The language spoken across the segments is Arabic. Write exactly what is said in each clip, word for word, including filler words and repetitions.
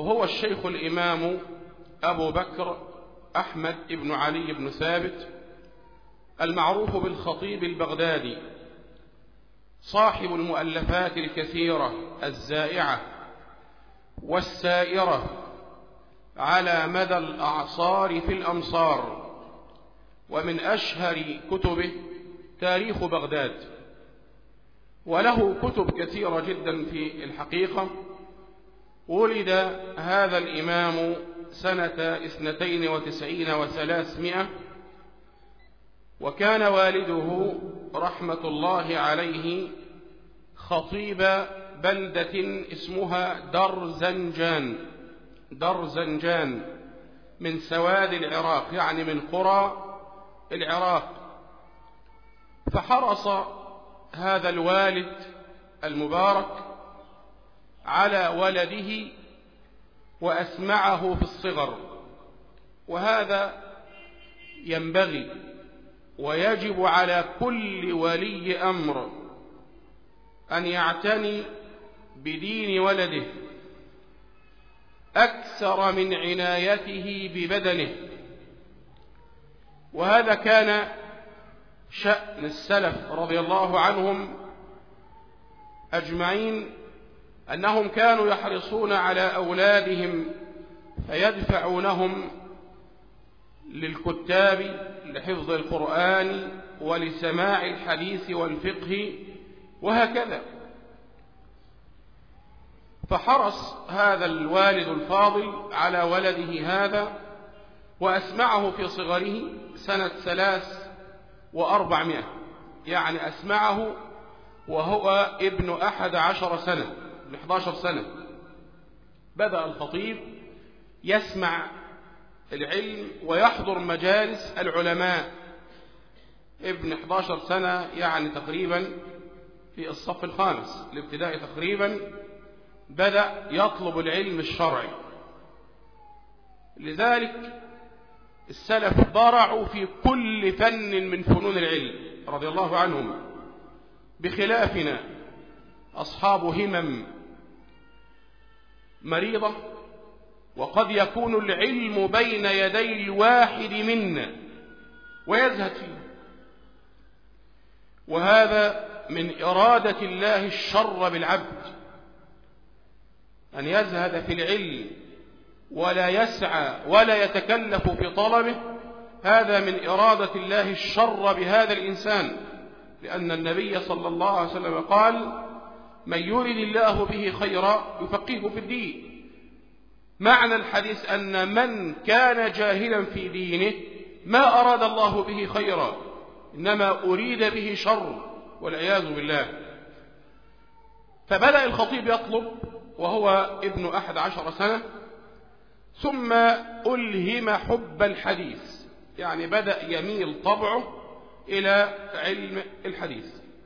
وهو الشيخ الإمام أبو بكر أحمد بن علي بن ثابت المعروف بالخطيب البغدادي، صاحب المؤلفات الكثيرة الزائعة والسائرة على مدى الأعصار في الأمصار. ومن أشهر كتبه تاريخ بغداد، وله كتب كثيرة جدا في الحقيقة. ولد هذا الإمام سنة اثنتين وتسعين وثلاثمائة، وكان والده رحمة الله عليه خطيب بلدة اسمها درزنجان درزنجان من سواد العراق، يعني من قرى العراق. فحرص هذا الوالد المبارك على ولده وأسمعه في الصغر، وهذا ينبغي ويجب على كل ولي أمر أن يعتني بدين ولده أكثر من عنايته ببدنه. وهذا كان شأن السلف رضي الله عنهم أجمعين، أنهم كانوا يحرصون على أولادهم فيدفعونهم للكتاب لحفظ القرآن ولسماع الحديث والفقه وهكذا. فحرص هذا الوالد الفاضل على ولده هذا وأسمعه في صغره سنة ثلاث وأربعمائة، يعني أسمعه وهو ابن أحد عشر سنة، ابن أحد عشر سنة بدأ الخطيب يسمع العلم ويحضر مجالس العلماء. ابن أحد عشر سنة يعني تقريبا في الصف الخامس الابتدائي تقريبا بدأ يطلب العلم الشرعي. لذلك السلف ضرعوا في كل فن من فنون العلم رضي الله عنهم، بخلافنا أصحاب همم مريضة، وقد يكون العلم بين يدي الواحد منا ويزهد فيه، وهذا من إرادة الله الشر بالعبد، أن يزهد في العلم ولا يسعى ولا يتكلف في طلبه. هذا من إرادة الله الشر بهذا الإنسان، لأن النبي صلى الله عليه وسلم قال: من يرد الله به خيرا يفقهه في الدين. معنى الحديث أن من كان جاهلا في دينه ما أراد الله به خيرا، إنما أريد به شر والعياذ بالله. فبدأ الخطيب يطلب وهو ابن أحد عشر سنة، ثم ألهم حب الحديث، يعني بدأ يميل طبعه إلى علم الحديث،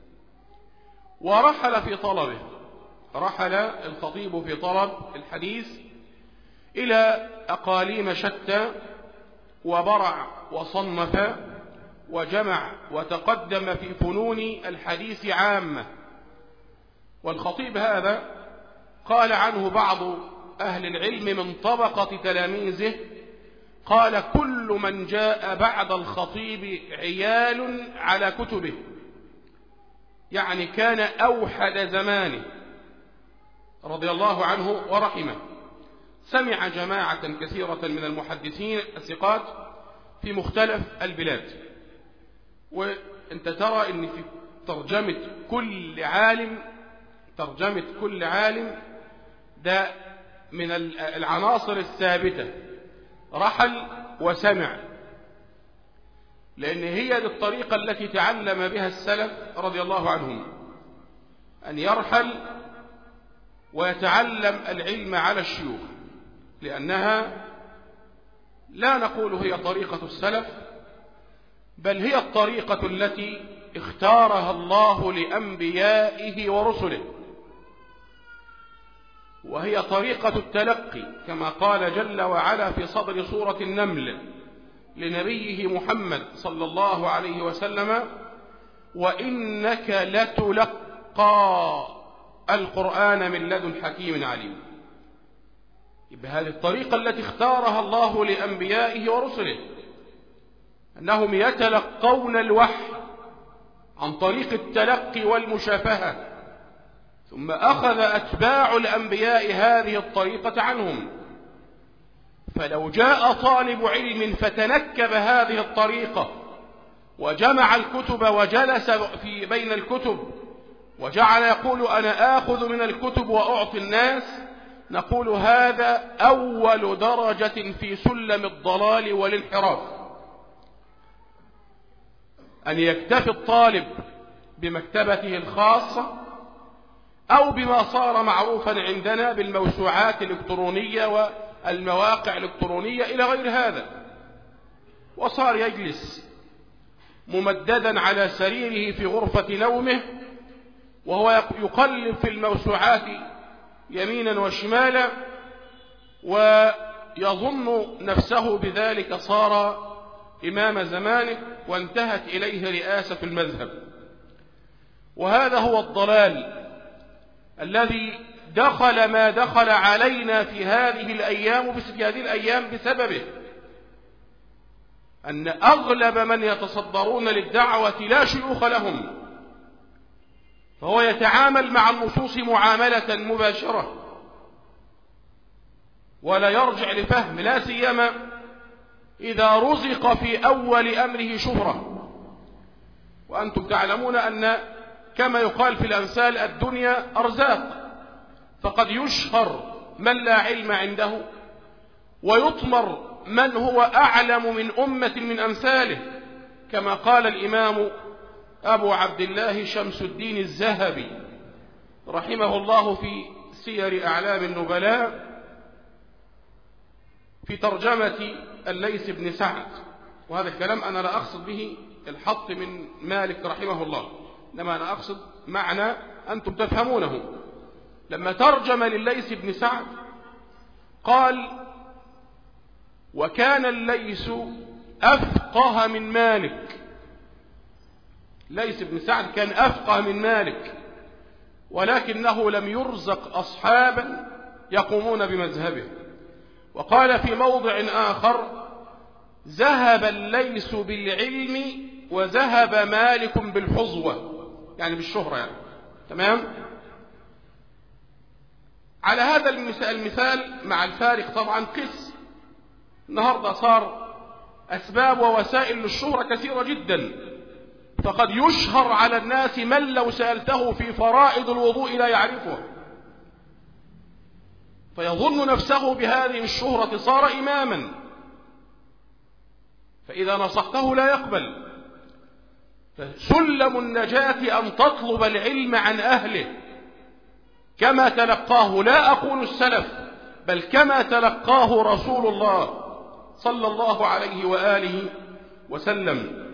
ورحل في طلبه. رحل الخطيب في طلب الحديث إلى أقاليم شتى، وبرع وصنف وجمع وتقدم في فنون الحديث عامة. والخطيب هذا قال عنه بعض أهل العلم من طبقة تلاميذه، قال: كل من جاء بعد الخطيب عيال على كتبه، يعني كان أوحد زمانه رضي الله عنه ورحمه. سمع جماعة كثيرة من المحدثين الثقات في مختلف البلاد. وانت ترى ان في ترجمة كل عالم ترجمة كل عالم ده من العناصر الثابتة، رحل وسمع، لأن هي دي الطريقة التي تعلم بها السلف رضي الله عنهم، أن يرحل ويتعلم العلم على الشيوخ، لأنها لا نقول هي طريقة السلف، بل هي الطريقة التي اختارها الله لأنبيائه ورسله، وهي طريقة التلقي، كما قال جل وعلا في صدر سورة النمل لنبيه محمد صلى الله عليه وسلم: وإنك لتلقى القرآن من لدن حكيم عليم. بهذه الطريقة التي اختارها الله لأنبيائه ورسله، أنهم يتلقون الوحي عن طريق التلقي والمشافهة، ثم أخذ أتباع الأنبياء هذه الطريقة عنهم. فلو جاء طالب علم فتنكب هذه الطريقة وجمع الكتب وجلس في بين الكتب وجعل يقول أنا آخذ من الكتب وأعطي الناس، نقول هذا أول درجة في سلم الضلال والانحراف. أن يكتفي الطالب بمكتبته الخاصة أو بما صار معروفا عندنا بالموسوعات الإلكترونية والمواقع الإلكترونية إلى غير هذا، وصار يجلس ممددا على سريره في غرفة نومه وهو يقلب في الموسوعات يمينا وشمالا، ويظن نفسه بذلك صار إمام زمانه وانتهت إليه رئاسة المذهب. وهذا هو الضلال الذي دخل ما دخل علينا في هذه الأيام في هذه الأيام بسببه، أن أغلب من يتصدرون للدعوة لا شيوخ لهم، فهو يتعامل مع النصوص معاملة مباشرة ولا يرجع لفهم، لا سيما إذا رزق في أول أمره شهرة. وأنتم تعلمون أن كما يقال في الأمثال الدنيا أرزاق، فقد يشهر من لا علم عنده ويطمر من هو أعلم من أمة من أمثاله، كما قال الإمام أبو عبد الله شمس الدين الذهبي رحمه الله في سير أعلام النبلاء في ترجمة الليث بن سعد. وهذا الكلام أنا لا أقصد به الحط من مالك رحمه الله، إنما أنا أقصد معنى أنتم تفهمونه. لما ترجم لليث بن سعد قال: وكان الليث أفقه من مالك. ليث بن سعد كان أفقه من مالك، ولكنه لم يرزق أصحابا يقومون بمذهبه. وقال في موضع آخر: ذهب الليث بالعلم وذهب مالك بالحظوة، يعني بالشهرة يعني. تمام؟ على هذا المثال مع الفارق طبعا قس. النهاردة صار أسباب ووسائل للشهرة كثيرة جدا، فقد يشهر على الناس من لو سألته في فرائض الوضوء لا يعرفه، فيظن نفسه بهذه الشهرة صار إماما، فإذا نصحته لا يقبل. فسلم النجاة أن تطلب العلم عن أهله كما تلقاه، لا أقول السلف، بل كما تلقاه رسول الله صلى الله عليه وآله وسلم.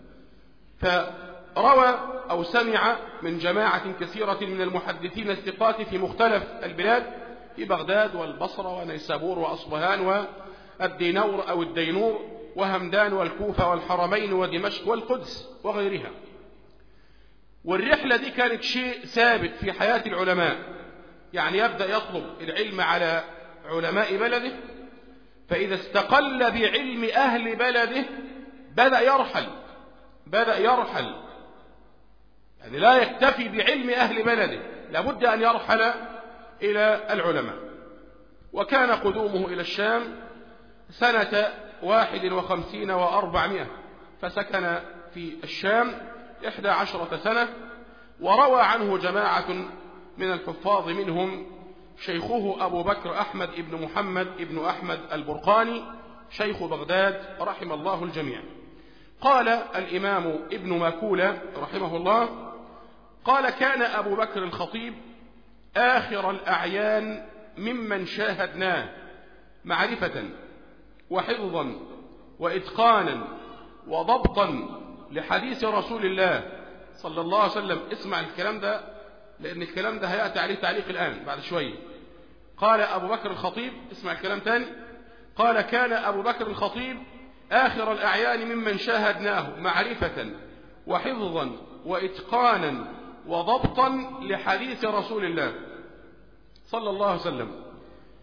فروى أو سمع من جماعة كثيرة من المحدثين الثقات في مختلف البلاد، في بغداد والبصرة ونيسابور وأصبهان والدينور أو الدينور وهمدان والكوفة والحرمين ودمشق والقدس وغيرها. والرحلة دي كانت شيء ثابت في حياة العلماء، يعني يبدأ يطلب العلم على علماء بلده، فإذا استقل بعلم أهل بلده بدأ يرحل بدأ يرحل يعني لا يكتفي بعلم أهل بلده، لابد أن يرحل إلى العلماء. وكان قدومه إلى الشام سنة واحد وخمسين وأربعمائة، فسكن في الشام إحدى عشرة سنة. وروى عنه جماعة من الحفاظ، منهم شيخه أبو بكر أحمد ابن محمد ابن أحمد البرقاني شيخ بغداد رحم الله الجميع. قال الإمام ابن ماكولة رحمه الله قال: كان أبو بكر الخطيب آخر الأعيان ممن شاهدناه معرفة وحفظا وإتقانا وضبطا لحديث رسول الله صلى الله عليه وسلم. اسمع الكلام ده، لأن الكلام ده هيأتي عليه تعليق الآن بعد شوية. قال أبو بكر الخطيب، اسمع الكلام تاني، قال: كان أبو بكر الخطيب آخر الأعيان ممن شاهدناه معرفة وحفظا وإتقانا وضبطا لحديث رسول الله صلى الله عليه وسلم.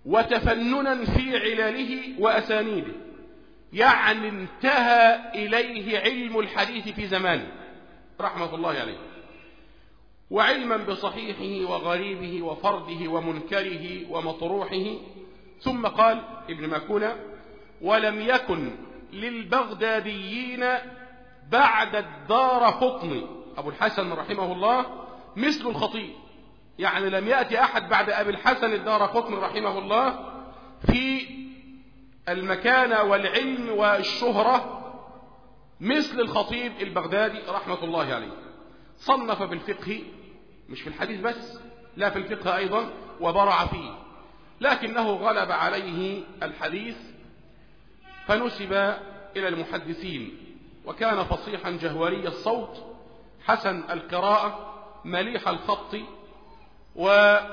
وتفننا في علله وأسانيده، يعني انتهى إليه علم الحديث في زمانه رحمة الله عليه، وعلما بصحيحه وغريبه وفرده ومنكره ومطروحه. ثم قال ابن مكونة: ولم يكن للبغداديين بعد الدارقطني أبو الحسن رحمه الله مثل الخطيب، يعني لم يأتي أحد بعد أبي الحسن الدارقطني رحمه الله في المكانة والعلم والشهرة مثل الخطيب البغدادي رحمة الله عليه. صنف في الفقه، مش في الحديث بس، لا في الفقه أيضا، وبرع فيه، لكنه غلب عليه الحديث فنسب إلى المحدثين، وكان فصيحا جهوري الصوت حسن القراءة مليح الخط. و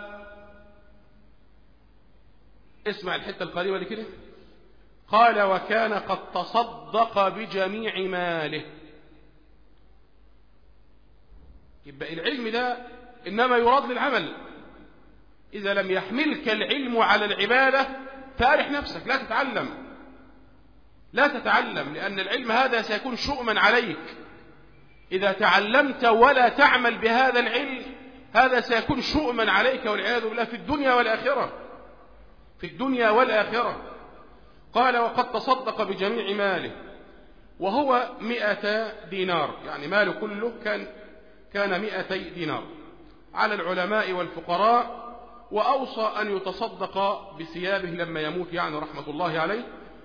اسمع الحتة القريبة دي كده، قال: وكان قد تصدق بجميع ماله. يبقى العلم ده إنما يراد للعمل، إذا لم يحملك العلم على العبادة فأرح نفسك، لا تتعلم لا تتعلم لأن العلم هذا سيكون شؤما عليك. إذا تعلمت ولا تعمل بهذا العلم هذا سيكون شؤما عليك والعياذ بالله في الدنيا والآخرة في الدنيا والآخرة. قال: وقد تصدق بجميع ماله، وهو مئة دينار، يعني ماله كله كان كان مئتي دينار، على العلماء والفقراء، وأوصى أن يتصدق بثيابه لما يموت يعني رحمة الله عليه،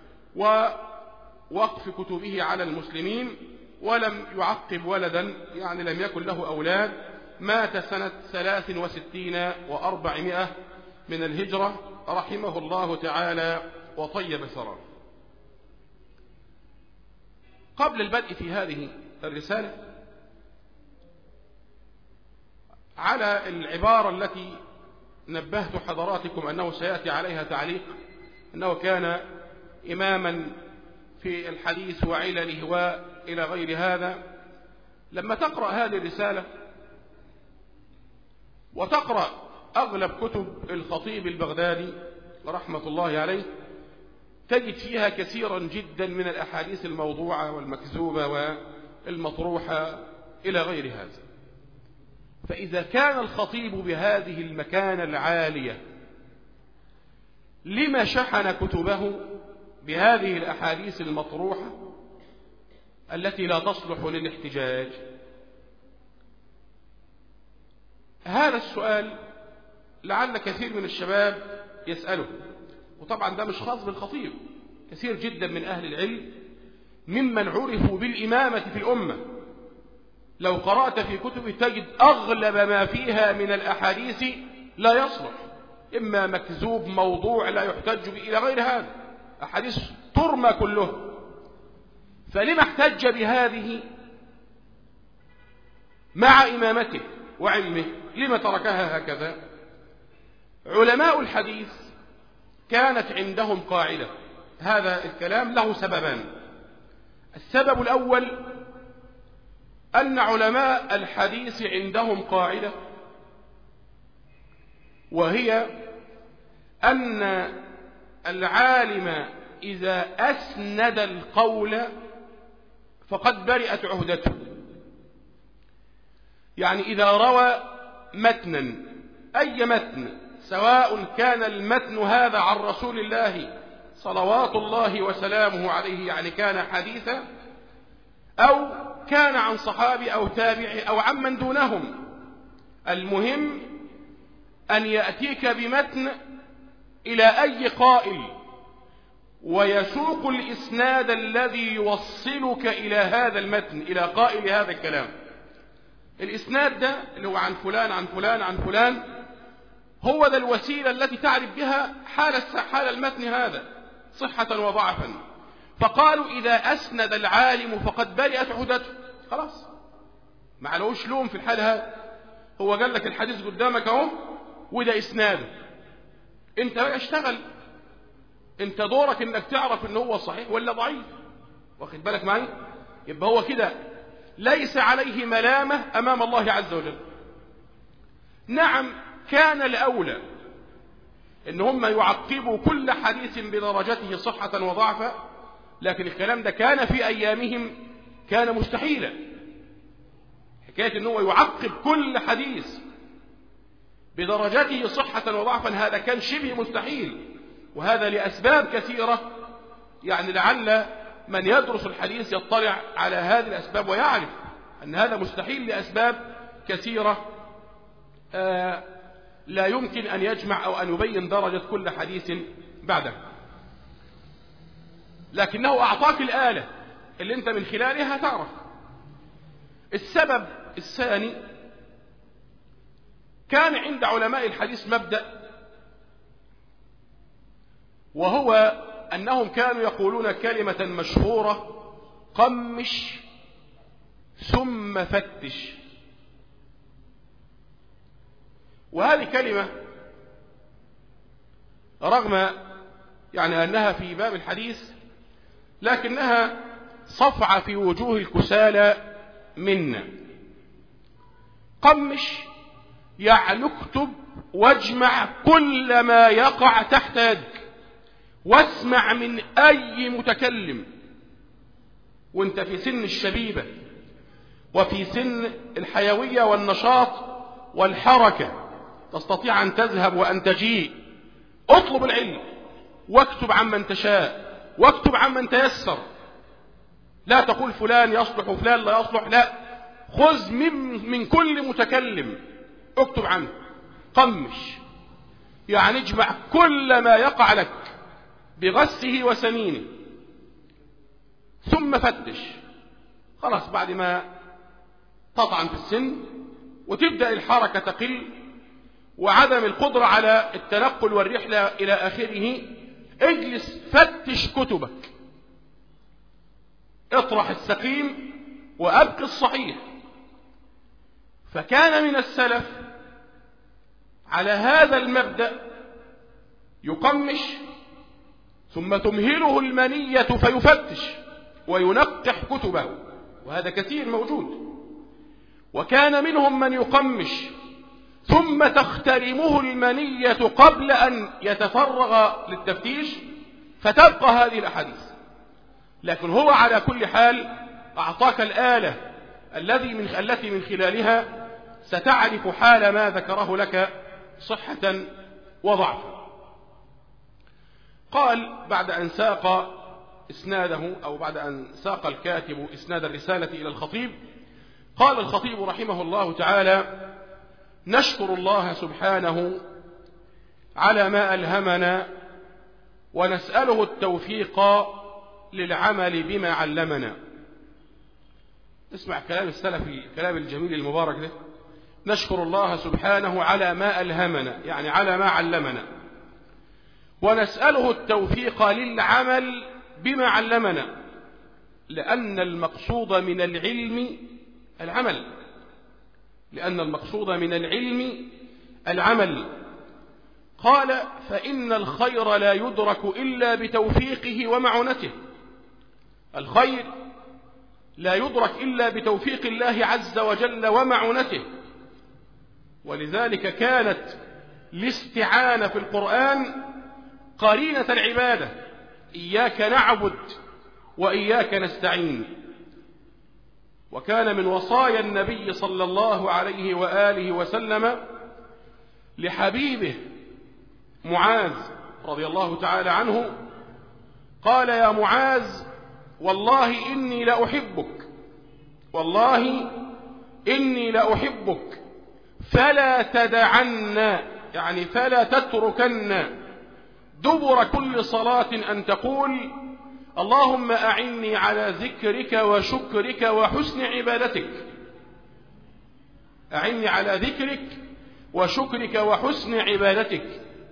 ووقف كتبه على المسلمين، ولم يعقب ولدا، يعني لم يكن له أولاد. مات سنة ثلاث وستين وأربعمائة من الهجرة رحمه الله تعالى وطيب ثراه. قبل البدء في هذه الرسالة على العبارة التي نبهت حضراتكم أنه سيأتي عليها تعليق، أنه كان إماما في الحديث وعلله وإلى غير هذا. لما تقرأ هذه الرسالة وتقرأ أغلب كتب الخطيب البغدادي رحمة الله عليه تجد فيها كثيرا جدا من الأحاديث الموضوعة والمكذوبة والمطروحة إلى غير هذا. فإذا كان الخطيب بهذه المكانة العالية لما شحن كتبه بهذه الأحاديث المطروحة التي لا تصلح للاحتجاج؟ هذا السؤال لعل كثير من الشباب يسأله، وطبعا ده مش خاص بالخطيب، كثير جدا من أهل العلم ممن عرفوا بالإمامة في الأمة لو قرأت في كتب تجد أغلب ما فيها من الأحاديث لا يصلح، إما مكذوب موضوع لا يحتج به إلى غير هذا، أحاديث ترمى كله. فلما احتج بهذه مع إمامته وعلمه؟ لما تركها هكذا؟ علماء الحديث كانت عندهم قاعدة، هذا الكلام له سببان. السبب الأول أن علماء الحديث عندهم قاعدة، وهي أن العالم إذا أسند القول فقد برئت عهدته. يعني إذا روى متنا، أي متن، سواء كان المتن هذا عن رسول الله صلوات الله وسلامه عليه، يعني كان حديثا، أو كان عن صحابي أو تابعي أو عمن دونهم، المهم أن يأتيك بمتن إلى أي قائل ويسوق الإسناد الذي يوصلك إلى هذا المتن، إلى قائل هذا الكلام. الإسناد ده اللي هو عن فلان عن فلان عن فلان، هو ذا الوسيلة التي تعرف بها حال حال المتن هذا صحة وضعفا. فقالوا إذا أسند العالم فقد برئت عهدته، خلاص ما علوش لوم في الحال هذا، هو قال لك الحديث قدامك اهو وده إسناده، انت بقى اشتغل، انت دورك انك تعرف ان هو صحيح ولا ضعيف، واخد بالك معي؟ يبقى هو كده ليس عليه ملامة أمام الله عز وجل. نعم كان الأولى إن هم يعقبوا كل حديث بدرجته صحة وضعفا، لكن الكلام ده كان في أيامهم كان مستحيلا. حكاية إنه يعقب كل حديث بدرجته صحة وضعفا هذا كان شبه مستحيل، وهذا لأسباب كثيرة، يعني لعل من يدرس الحديث يطلع على هذه الأسباب ويعرف أن هذا مستحيل لأسباب كثيرة آه لا يمكن أن يجمع أو أن يبين درجة كل حديث بعده. لكنه أعطاك الآلة اللي أنت من خلالها تعرف. السبب الثاني، كان عند علماء الحديث مبدأ، وهو أنهم كانوا يقولون كلمة مشهورة: قمش ثم فتش. وهذه كلمة رغم يعني أنها في باب الحديث لكنها صفعة في وجوه الكسالى منا. قمش يعني اكتب واجمع كل ما يقع تحت يدك، واسمع من أي متكلم وانت في سن الشبيبة وفي سن الحيوية والنشاط والحركة، تستطيع أن تذهب وأن تجيء. اطلب العلم واكتب عمن تشاء واكتب عمن تيسر، لا تقول فلان يصلح وفلان لا يصلح، لا، خذ من, من كل متكلم اكتب عنه. قمش يعني اجمع كل ما يقع لك بغسه وسمينه، ثم فتش. خلاص بعد ما تطعن في السن وتبدأ الحركة تقل وعدم القدرة على التنقل والرحلة إلى آخره، اجلس فتش كتبك، اطرح السقيم وأبقي الصحيح. فكان من السلف على هذا المبدأ يقمش ثم تمهله المنية فيفتش وينقح كتبه، وهذا كثير موجود. وكان منهم من يقمش ثم تخترمه المنية قبل أن يتفرغ للتفتيش فتبقى هذه الأحاديث. لكن هو على كل حال أعطاك الآلة الذي من التي من خلالها ستعرف حال ما ذكره لك صحة وضعفا. قال بعد أن ساق إسناده أو بعد أن ساق الكاتب إسناد الرسالة إلى الخطيب، قال الخطيب رحمه الله تعالى: نشكر الله سبحانه على ما ألهمنا ونسأله التوفيق للعمل بما علمنا. اسمع كلام السلف، الكلام الجميل المبارك ده. نشكر الله سبحانه على ما ألهمنا، يعني على ما علمنا، ونسأله التوفيق للعمل بما علمنا، لأن المقصود من العلم العمل، لأن المقصود من العلم العمل. قال: فإن الخير لا يدرك إلا بتوفيقه ومعونته. الخير لا يدرك إلا بتوفيق الله عز وجل ومعونته، ولذلك كانت الاستعانة في القرآن قرينة العبادة: إياك نعبد وإياك نستعين. وكان من وصايا النبي صلى الله عليه وآله وسلم لحبيبه معاذ رضي الله تعالى عنه، قال: يا معاذ والله إني لأحبك، والله إني لأحبك، فلا تدعن، يعني فلا تتركن دبر كل صلاة أن تقول: اللهم أعني على ذكرك وشكرك وحسن عبادتك. أعني على ذكرك وشكرك وحسن عبادتك.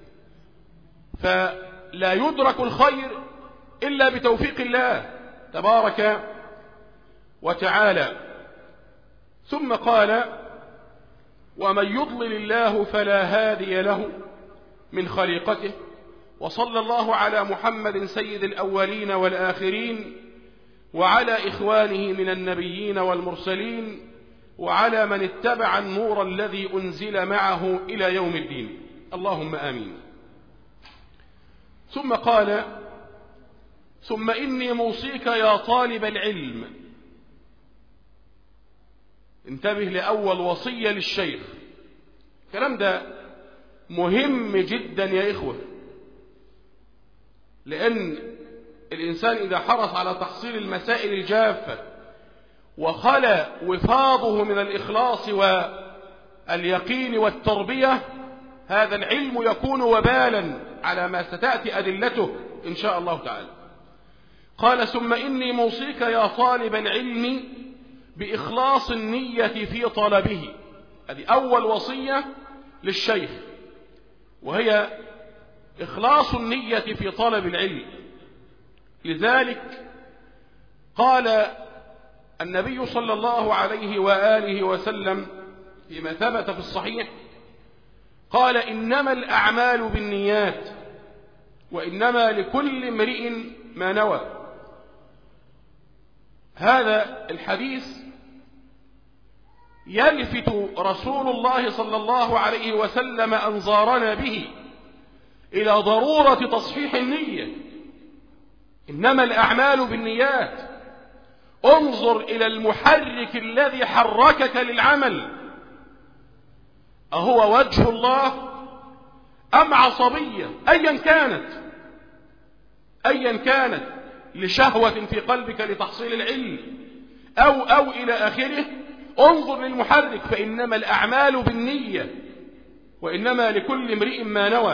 فلا يدرك الخير إلا بتوفيق الله تبارك وتعالى. ثم قال: ومن يضلل الله فلا هادي له من خليقته. وصلى الله على محمد سيد الأولين والآخرين، وعلى إخوانه من النبيين والمرسلين، وعلى من اتبع النور الذي أنزل معه إلى يوم الدين. اللهم آمين. ثم قال ثم إني موصيك يا طالب العلم. انتبه لأول وصية للشيخ. الكلام ده مهم جدا يا إخوة، لأن الإنسان إذا حرص على تحصيل المسائل الجافة وخلى وفاضه من الإخلاص واليقين والتربية، هذا العلم يكون وبالا على ما ستأتي أدلته إن شاء الله تعالى. قال ثم إني موصيك يا طالب العلم بإخلاص النية في طلبه. هذه أول وصية للشيخ، وهي إخلاص النية في طلب العلم. لذلك قال النبي صلى الله عليه وآله وسلم فيما ثبت في الصحيح، قال إنما الأعمال بالنيات وإنما لكل امرئ ما نوى. هذا الحديث يلفت رسول الله صلى الله عليه وسلم أنظارنا به إلى ضرورة تصحيح النية. إنما الأعمال بالنيات. انظر إلى المحرك الذي حركك للعمل، أهو وجه الله أم عصبية أيا كانت أيا كانت لشهوة في قلبك لتحصيل العلم أو أو إلى آخره. انظر للمحرك، فإنما الأعمال بالنية وإنما لكل امرئ ما نوى.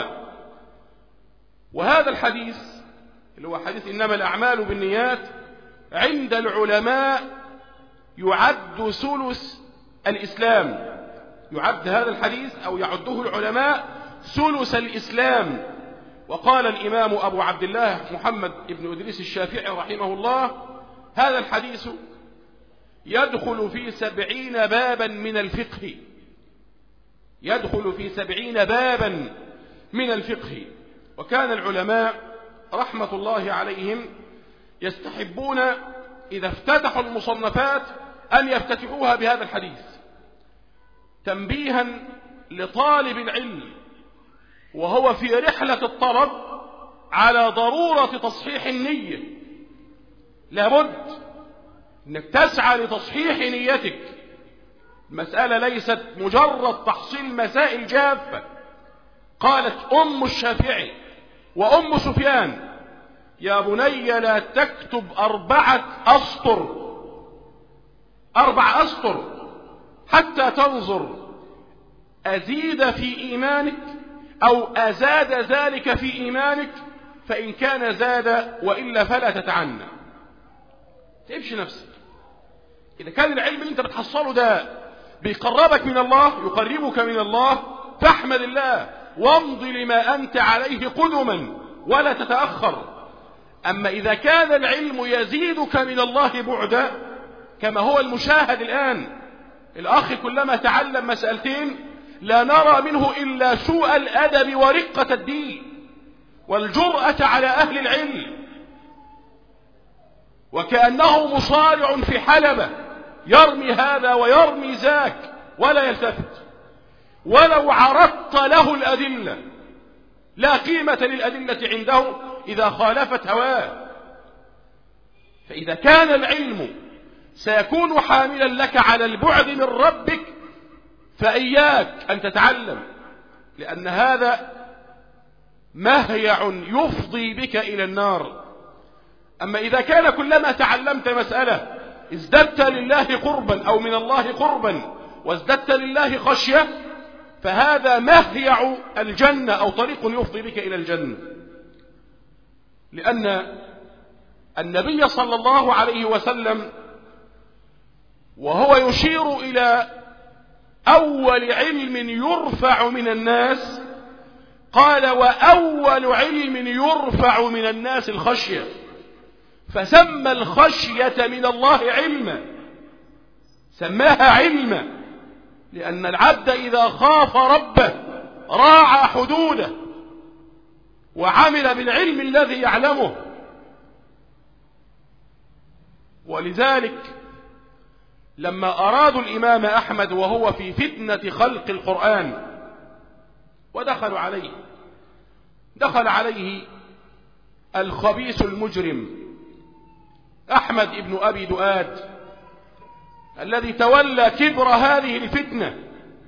وهذا الحديث اللي هو حديث إنما الأعمال بالنيات عند العلماء يعد ثلث الإسلام. يعد هذا الحديث أو يعده العلماء ثلث الإسلام. وقال الإمام أبو عبد الله محمد بن إدريس الشافعي رحمه الله هذا الحديث يدخل في سبعين بابا من الفقه. يدخل في سبعين بابا من الفقه. وكان العلماء رحمة الله عليهم يستحبون إذا افتتحوا المصنفات أن يفتتحوها بهذا الحديث تنبيها لطالب العلم وهو في رحلة الطلب على ضرورة تصحيح النية. لابد أنك تسعى لتصحيح نيتك. المسألة ليست مجرد تحصيل مسائل جافة. قالت أم الشافعي وأم سفيان يا بني لا تكتب أربعة أسطر أربع أسطر حتى تنظر أزيد في إيمانك أو أزاد ذلك في إيمانك، فإن كان زاد وإلا فلا تتعنى. تقفش نفسك. إذا كان العلم اللي أنت بتحصله ده بيقربك من الله يقربك من الله فاحمد الله وامض لما أنت عليه قدما ولا تتأخر. أما إذا كان العلم يزيدك من الله بعدا كما هو المشاهد الآن، الأخ كلما تعلم مسألتين لا نرى منه إلا سوء الأدب ورقة الدين والجرأة على أهل العلم، وكأنه مصارع في حلبة يرمي هذا ويرمي ذاك ولا يلتفت. ولو عرضت له الأدلة لا قيمة للأدلة عنده إذا خالفت هواه. فإذا كان العلم سيكون حاملا لك على البعد من ربك فإياك أن تتعلم، لأن هذا مهيع يفضي بك إلى النار. أما إذا كان كلما تعلمت مسألة ازددت لله قربا أو من الله قربا وازددت لله خشية فهذا مهيع الجنة أو طريق يفضي بك إلى الجنة. لأن النبي صلى الله عليه وسلم وهو يشير إلى أول علم يرفع من الناس قال وأول علم يرفع من الناس الخشية، فسمى الخشية من الله علما، سماها علما، لأن العبد إذا خاف ربه راعى حدوده وعمل بالعلم الذي يعلمه. ولذلك لما أرادوا الإمام أحمد وهو في فتنة خلق القرآن ودخلوا عليه دخل عليه الخبيث المجرم أحمد بن أبي دؤاد الذي تولى كبر هذه الفتنة،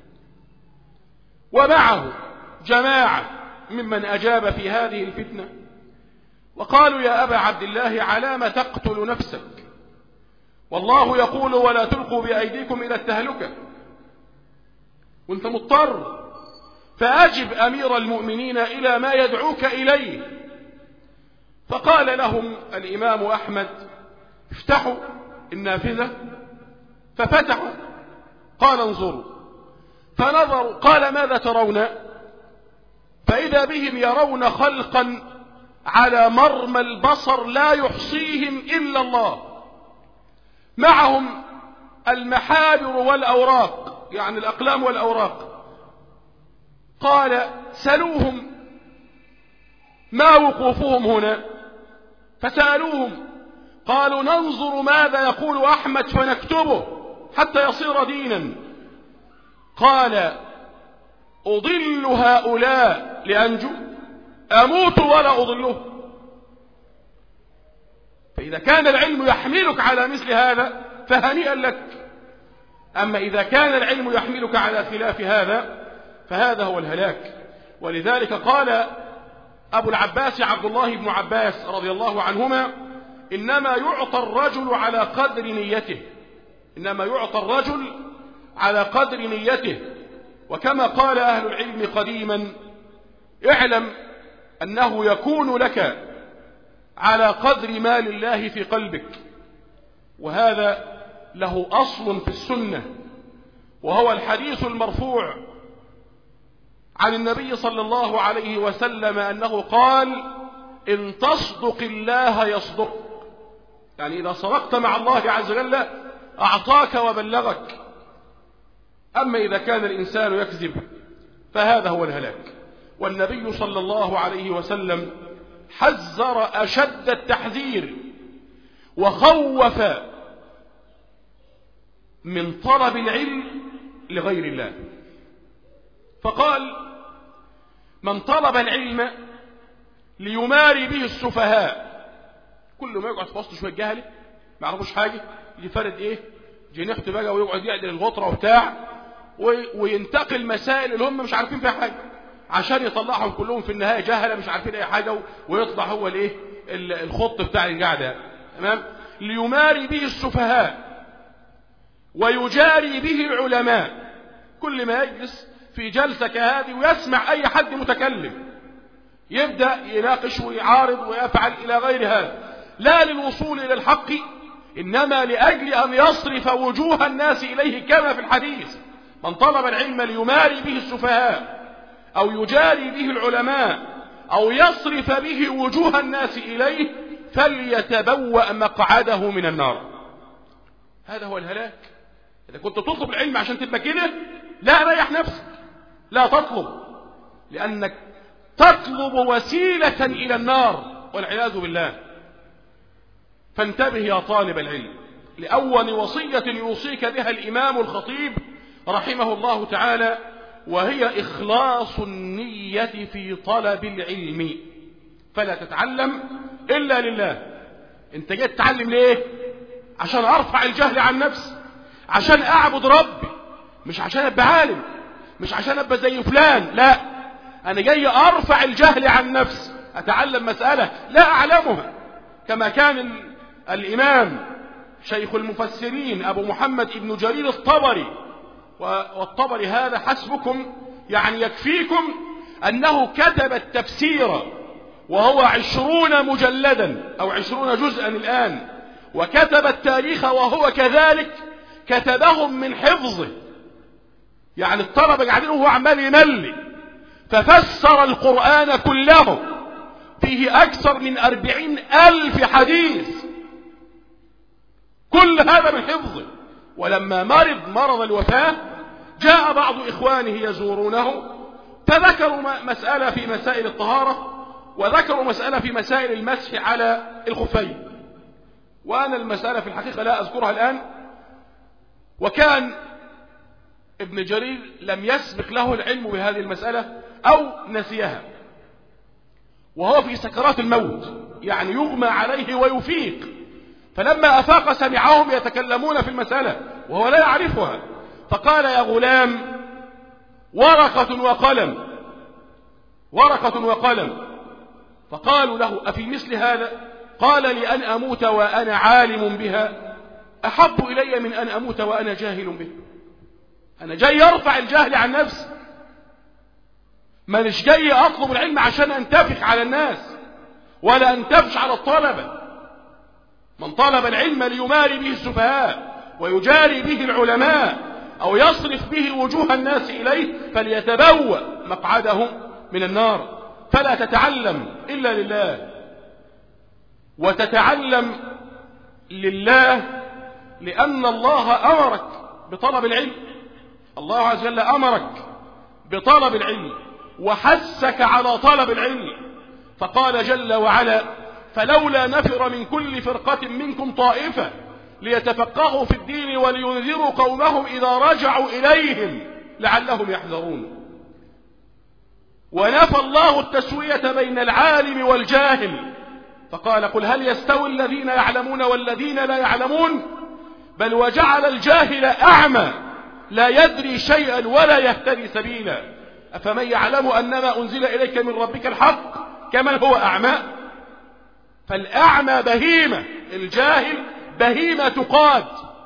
ومعه جماعة ممن أجاب في هذه الفتنة، وقالوا يا أبا عبد الله علام تقتل نفسك والله يقول ولا تلقوا بأيديكم إلى التهلكة، وانت مضطر، فأجب أمير المؤمنين إلى ما يدعوك إليه. فقال لهم الإمام أحمد افتحوا النافذة، ففتحوا، قال انظروا، فنظروا، قال ماذا ترون؟ فإذا بهم يرون خلقا على مرمى البصر لا يحصيهم إلا الله، معهم المحابر والأوراق، يعني الأقلام والأوراق. قال سألوهم ما وقوفهم هنا؟ فسألوهم قالوا ننظر ماذا يقول أحمد فنكتبه حتى يصير دينا. قال أضل هؤلاء لأنجو، أموت ولا أضله. فإذا كان العلم يحملك على مثل هذا فهنيئا لك، أما إذا كان العلم يحملك على خلاف هذا فهذا هو الهلاك. ولذلك قال أبو العباس عبد الله بن عباس رضي الله عنهما إنما يعطى الرجل على قدر نيته، إنما يعطى الرجل على قدر نيته. وكما قال أهل العلم قديما اعلم أنه يكون لك على قدر ما لله في قلبك، وهذا له أصل في السنة، وهو الحديث المرفوع عن النبي صلى الله عليه وسلم أنه قال إن تصدق الله يصدق، يعني إذا صدقت مع الله عز وجل أعطاك وبلغك. أما إذا كان الإنسان يكذب فهذا هو الهلاك. والنبي صلى الله عليه وسلم حذر أشد التحذير وخوف من طلب العلم لغير الله، فقال من طلب العلم ليماري به السفهاء، كل ما يقعد في وسط شويه جهله ما يعرفوش حاجه يجي فرد ايه جنيحته بقى ويقعد يعدل الغطره وبتاع وينتقل مسائل اللي هم مش عارفين فيها حاجه عشان يطلعهم كلهم في النهايه جهله مش عارفين اي حاجه، ويطلع هو الايه الخط بتاع القعده. تمام؟ ليماري به السفهاء ويجاري به العلماء، كل ما يجلس في جلسه كهذه ويسمع اي حد متكلم يبدا يناقش ويعارض ويفعل الى غير هذا، لا للوصول الى الحق انما لاجل ان يصرف وجوه الناس اليه، كما في الحديث من طلب العلم ليماري به السفهاء او يجاري به العلماء او يصرف به وجوه الناس اليه فليتبوأ مقعده من النار. هذا هو الهلاك. اذا كنت تطلب العلم عشان تبقى كده لا، ريح نفسك، لا تطلب، لانك تطلب وسيلة الى النار والعياذ بالله. فانتبه يا طالب العلم لأول وصية يوصيك بها الإمام الخطيب رحمه الله تعالى، وهي إخلاص النية في طلب العلم. فلا تتعلم إلا لله. انت جاي تتعلم ليه؟ عشان أرفع الجهل عن نفسي، عشان أعبد ربي، مش عشان أبقى عالم، مش عشان أبقى زي فلان، لا، أنا جاي أرفع الجهل عن نفسي، أتعلم مسألة لا أعلمها. كما كان الإمام شيخ المفسرين أبو محمد ابن جرير الطبري، والطبري هذا حسبكم يعني يكفيكم أنه كتب التفسير وهو عشرون مجلدا أو عشرون جزءا الآن، وكتب التاريخ وهو كذلك كتبهم من حفظه، يعني الطلبة قاعدين وهو عمال يملي، ففسر القرآن كله، فيه أكثر من أربعين ألف حديث، كل هذا من حفظه. ولما مرض مرض الوفاة جاء بعض إخوانه يزورونه فذكروا مسألة في مسائل الطهارة وذكروا مسألة في مسائل المسح على الخفين، وأنا المسألة في الحقيقة لا أذكرها الآن. وكان ابن جرير لم يسبق له العلم بهذه المسألة أو نسيها، وهو في سكرات الموت، يعني يغمى عليه ويفيق، فلما أفاق سمعهم يتكلمون في المسألة وهو لا يعرفها، فقال يا غلام ورقة وقلم، ورقة وقلم. فقالوا له أفي مثل هذا؟ قال لأن أموت وأنا عالم بها أحب إلي من أن أموت وأنا جاهل به. أنا جاي أرفع الجهل عن نفسي، ما مش جاي أطلب العلم عشان أنتفخ على الناس ولا أنتفش على الطلبة. من طلب العلم ليماري به السفهاء ويجاري به العلماء أو يصرف به وجوه الناس إليه فليتبوأ مقعده من النار. فلا تتعلم إلا لله، وتتعلم لله لأن الله أمرك بطلب العلم. الله عز وجل أمرك بطلب العلم وحثك على طلب العلم، فقال جل وعلا فلولا نفر من كل فرقة منكم طائفة ليتفقهوا في الدين ولينذروا قومهم إذا رجعوا إليهم لعلهم يحذرون. ونفى الله التسوية بين العالم والجاهل، فقال قل هل يستوي الذين يعلمون والذين لا يعلمون بل وجعل الجاهل أعمى لا يدري شيئا ولا يهتدي سبيلا أفمن يعلم أنما أنزل إليك من ربك الحق كمن هو أعمى. فالأعمى بهيمة، الجاهل بهيمة تقاد.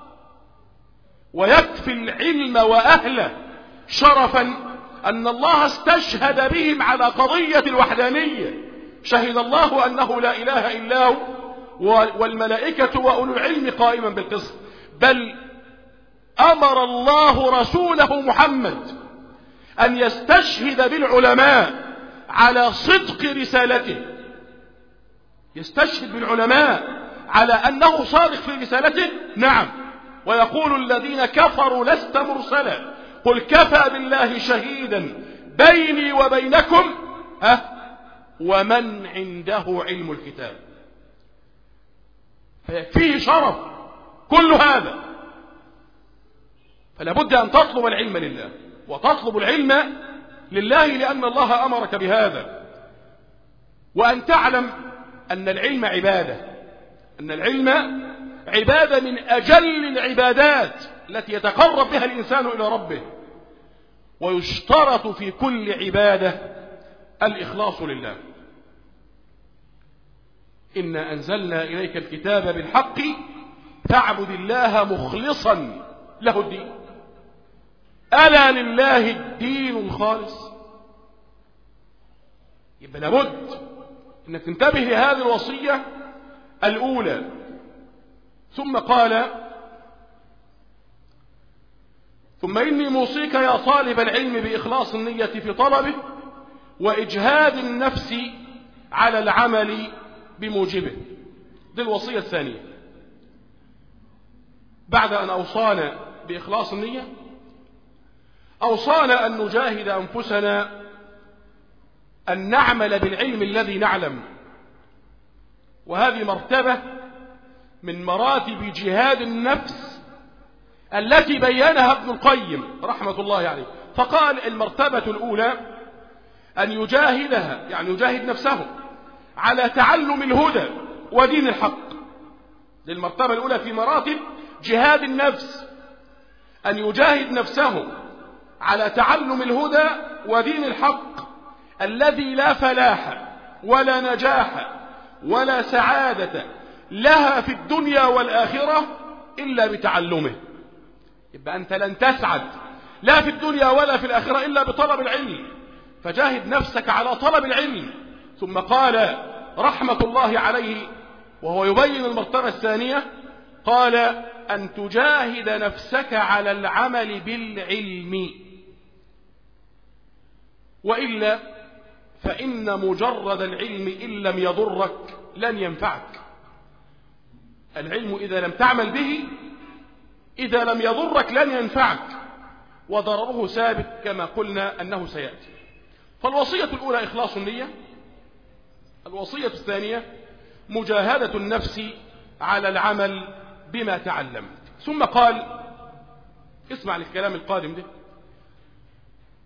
ويكفي العلم وأهله شرفا أن الله استشهد بهم على قضية الوحدانية، شهد الله أنه لا إله إلا هو والملائكة وأولو العلم قائما بالقسط. بل أمر الله رسوله محمد أن يستشهد بالعلماء على صدق رسالته، يستشهد بالعلماء على أنه صادق في رسالته. نعم، ويقول الذين كفروا لست مرسلا قل كفى بالله شهيدا بيني وبينكم ها ومن عنده علم الكتاب. فيه شرف كل هذا. فلا بد أن تطلب العلم لله، وتطلب العلم لله لأن الله أمرك بهذا، وأن تعلم أن العلم عبادة، أن العلم عبادة من أجل العبادات التي يتقرب بها الإنسان إلى ربه. ويشترط في كل عبادة الإخلاص لله. إنا أنزلنا إليك الكتاب بالحق فاعبد الله مخلصا له الدين ألا لله الدين الخالص. يبقى لابد أنك تنتبه لهذه الوصية الأولى. ثم قال ثم إني موصيك يا طالب العلم بإخلاص النية في طلبه وإجهاد النفس على العمل بموجبه. دي الوصية الثانية. بعد أن أوصانا بإخلاص النية أوصانا أن نجاهد أنفسنا أن نعمل بالعلم الذي نعلم، وهذه مرتبة من مراتب جهاد النفس التي بينها ابن القيم رحمة الله عليه. فقال المرتبة الأولى أن يجاهدها، يعني يجاهد نفسه على تعلم الهدى ودين الحق. للمرتبة الأولى في مراتب جهاد النفس أن يجاهد نفسه على تعلم الهدى ودين الحق الذي لا فلاح ولا نجاح ولا سعادة لها في الدنيا والآخرة إلا بتعلمه. يبقى أنت لن تسعد لا في الدنيا ولا في الآخرة إلا بطلب العلم، فجاهد نفسك على طلب العلم. ثم قال رحمة الله عليه وهو يبين المرتبة الثانية، قال أن تجاهد نفسك على العمل بالعلم، وإلا فإن مجرد العلم إن لم يضرك لن ينفعك. العلم إذا لم تعمل به إذا لم يضرك لن ينفعك، وضرره ثابت كما قلنا أنه سيأتي. فالوصية الأولى إخلاص النية، الوصية الثانية مجاهدة النفس على العمل بما تعلم. ثم قال اسمع للكلام القادم ده،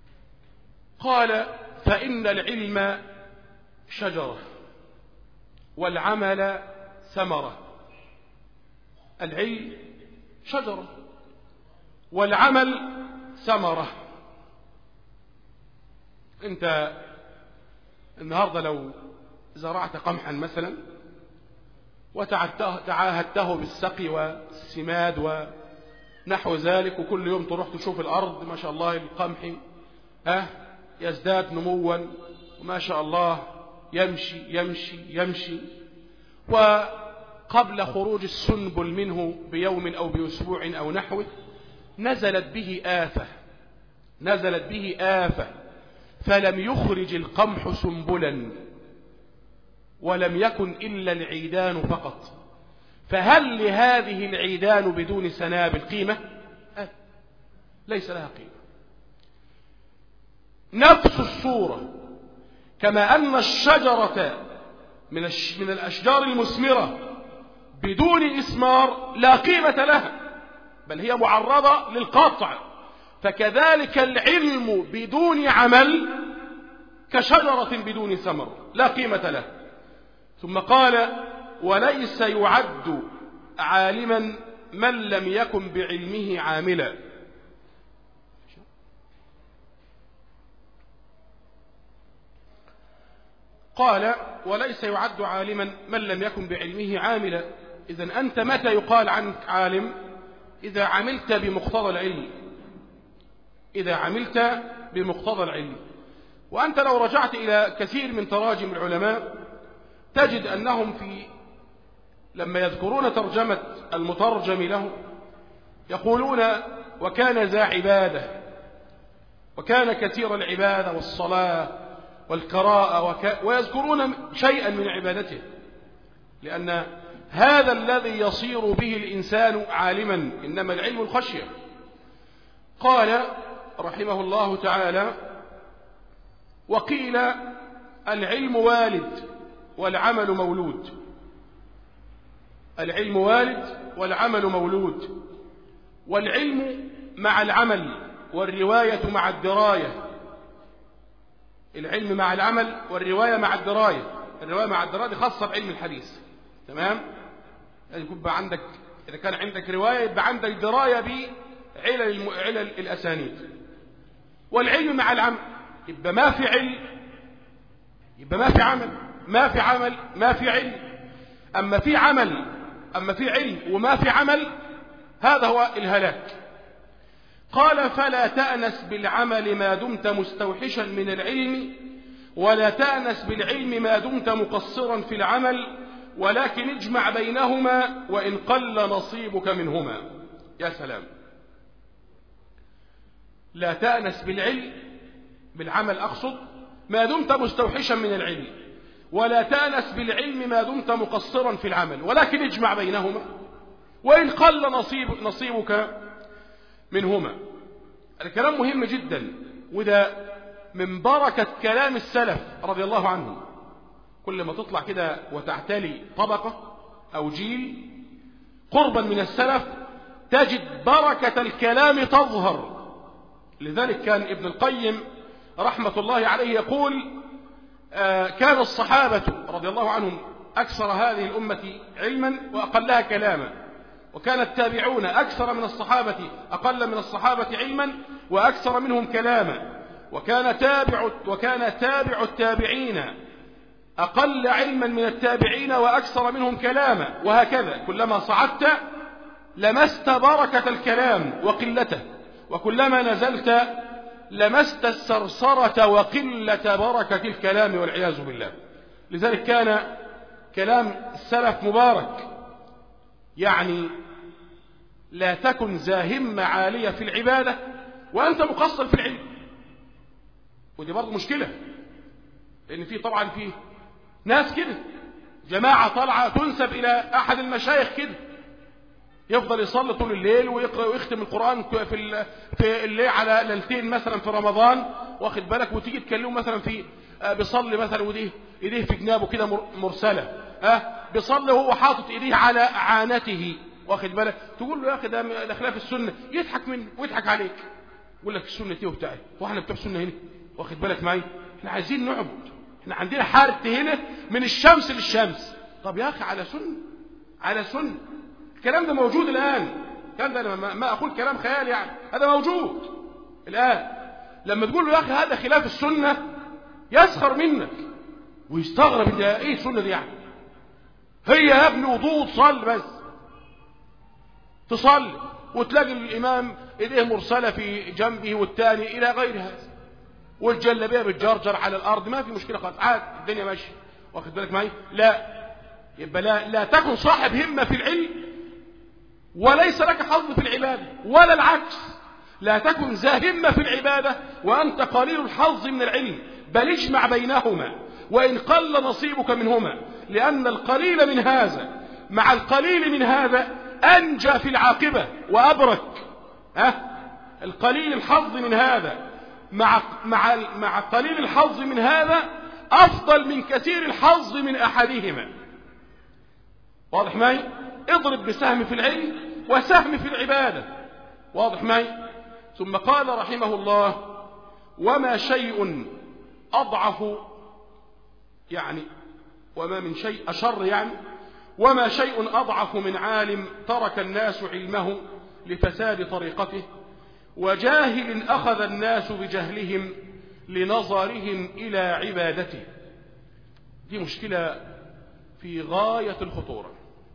قال فإن العلم شجرة والعمل ثمرة. العلم شجرة والعمل ثمرة. انت النهاردة لو زرعت قمحا مثلا وتعاهدته بالسقي والسماد ونحو ذلك، وكل يوم تروح تشوف الأرض ما شاء الله القمح ها يزداد نموا وما شاء الله يمشي يمشي يمشي، وقبل خروج السنبل منه بيوم أو بأسبوع أو نحوه نزلت به آفة نزلت به آفة فلم يخرج القمح سنبلا ولم يكن إلا العيدان فقط، فهل لهذه العيدان بدون سنابل قيمة؟ ليس لها قيمة. نفس الصورة، كما أن الشجرة من من الأشجار المثمرة بدون إثمار لا قيمة لها بل هي معرضة للقطع، فكذلك العلم بدون عمل كشجرة بدون ثمر لا قيمة له. ثم قال: وليس يعد عالما من لم يكن بعلمه عاملا. قال: وليس يعد عالما من لم يكن بعلمه عاملا. إذن أنت متى يقال عنك عالم؟ إذا عملت بمقتضى العلم إذا عملت بمقتضى العلم. وأنت لو رجعت إلى كثير من تراجم العلماء تجد أنهم في لما يذكرون ترجمة المترجم له يقولون: وكان ذا عبادة، وكان كثير العبادة والصلاة والقراءة وك... ويذكرون شيئا من عبادته، لأن هذا الذي يصير به الإنسان عالما، إنما العلم الخشية. قال رحمه الله تعالى: وقيل العلم والد والعمل مولود. العلم والد والعمل مولود، والعلم مع العمل والرواية مع الدراية. العلم مع العمل والرواية مع الدراية. الرواية مع الدراية خاصة بعلم الحديث، تمام؟ يعني يبقى عندك، إذا كان عندك رواية يبقى عندك دراية بعلل علل الأسانيد. والعلم مع العمل يبقى ما في علم يبقى ما في عمل، ما في عمل ما في علم. أما في عمل أما في علم وما في عمل هذا هو الهلاك. قال: فلا تأنس بالعمل ما دمت مستوحشا من العلم، ولا تأنس بالعلم ما دمت مقصرا في العمل، ولكن اجمع بينهما وإن قل نصيبك منهما. يا سلام! لا تأنس بالعلم، بالعمل أقصد، ما دمت مستوحشا من العلم، ولا تأنس بالعلم ما دمت مقصرا في العمل، ولكن اجمع بينهما وإن قل نصيب نصيبك منهما. الكلام مهم جدا، وده من بركة كلام السلف رضي الله عنهم. كل ما تطلع كده وتعتلي طبقة أو جيل قربا من السلف تجد بركة الكلام تظهر. لذلك كان ابن القيم رحمة الله عليه يقول: آه كان الصحابة رضي الله عنهم أكثر هذه الأمة علما وأقلها كلاما، وكان التابعون أكثر من الصحابة أقل من الصحابة علما وأكثر منهم كلاما، وكان تابع وكان تابع التابعين أقل علما من التابعين وأكثر منهم كلاما، وهكذا كلما صعدت لمست بركة الكلام وقلته، وكلما نزلت لمست السرسرة وقلة بركة الكلام والعياذ بالله. لذلك كان كلام السلف مبارك. يعني لا تكن ذا همة عالية في العبادة وأنت مقصر في العلم. ودي برضه مشكلة، لأن في طبعا في ناس كده، جماعة طالعة تنسب إلى أحد المشايخ كده، يفضل يصلي طول الليل ويقرأ ويختم القرآن في في الليل على ليلتين مثلا في رمضان، واخد بالك، وتيجي تكلمه مثلا في بيصلي مثلا وديه ايديه في جنابه كده مرسله، ها بيصلي وهو حاطط ايديه على عانته، واخد بالك، تقول له يا اخي ده خلاف السنه، يضحك منه ويضحك عليك، يقول لك السنه دي وبتاعي، واحنا بتوع السنه هنا، واخد بالك معايا، احنا عايزين نعبد، احنا عندنا حاره هنا من الشمس للشمس، طب يا أخي على سنة، على سنة. الكلام ده موجود الآن، الكلام ده أنا ما أقول كلام خيال يعني، هذا موجود الآن. لما تقول له يا أخي هذا خلاف السنة يسخر منك ويستغرب إن إيه السنة دي يعني. هي يا ابني وضوء تصلي بس، تصلي وتلاقي الإمام إيديه مرسلة في جنبه والتاني إلى غير هذا، والجلبيه بتجرجر على الأرض، ما في مشكلة خالص، عاد الدنيا ماشية. واخد بالك معي؟ لا، يبقى لا, لا تكن صاحب همة في العلم وليس لك حظ في العبادة، ولا العكس، لا تكن ذا همة في العبادة وأنت قليل الحظ من العلم، بل اجمع بينهما وإن قل نصيبك منهما، لأن القليل من هذا مع القليل من هذا أنجى في العاقبة وأبرك. ها؟ القليل الحظ من هذا مع مع مع قليل الحظ من هذا أفضل من كثير الحظ من أحدهما. واضح معي؟ اضرب بسهم في العلم وسهم في العبادة. واضح معي؟ ثم قال رحمه الله: وما شيء أضعف، يعني وما من شيء أشر، يعني وما شيء أضعف من عالم ترك الناس علمه لفساد طريقته، وجاهل أخذ الناس بجهلهم لنظرهم إلى عبادته. دي مشكلة في غاية الخطورة.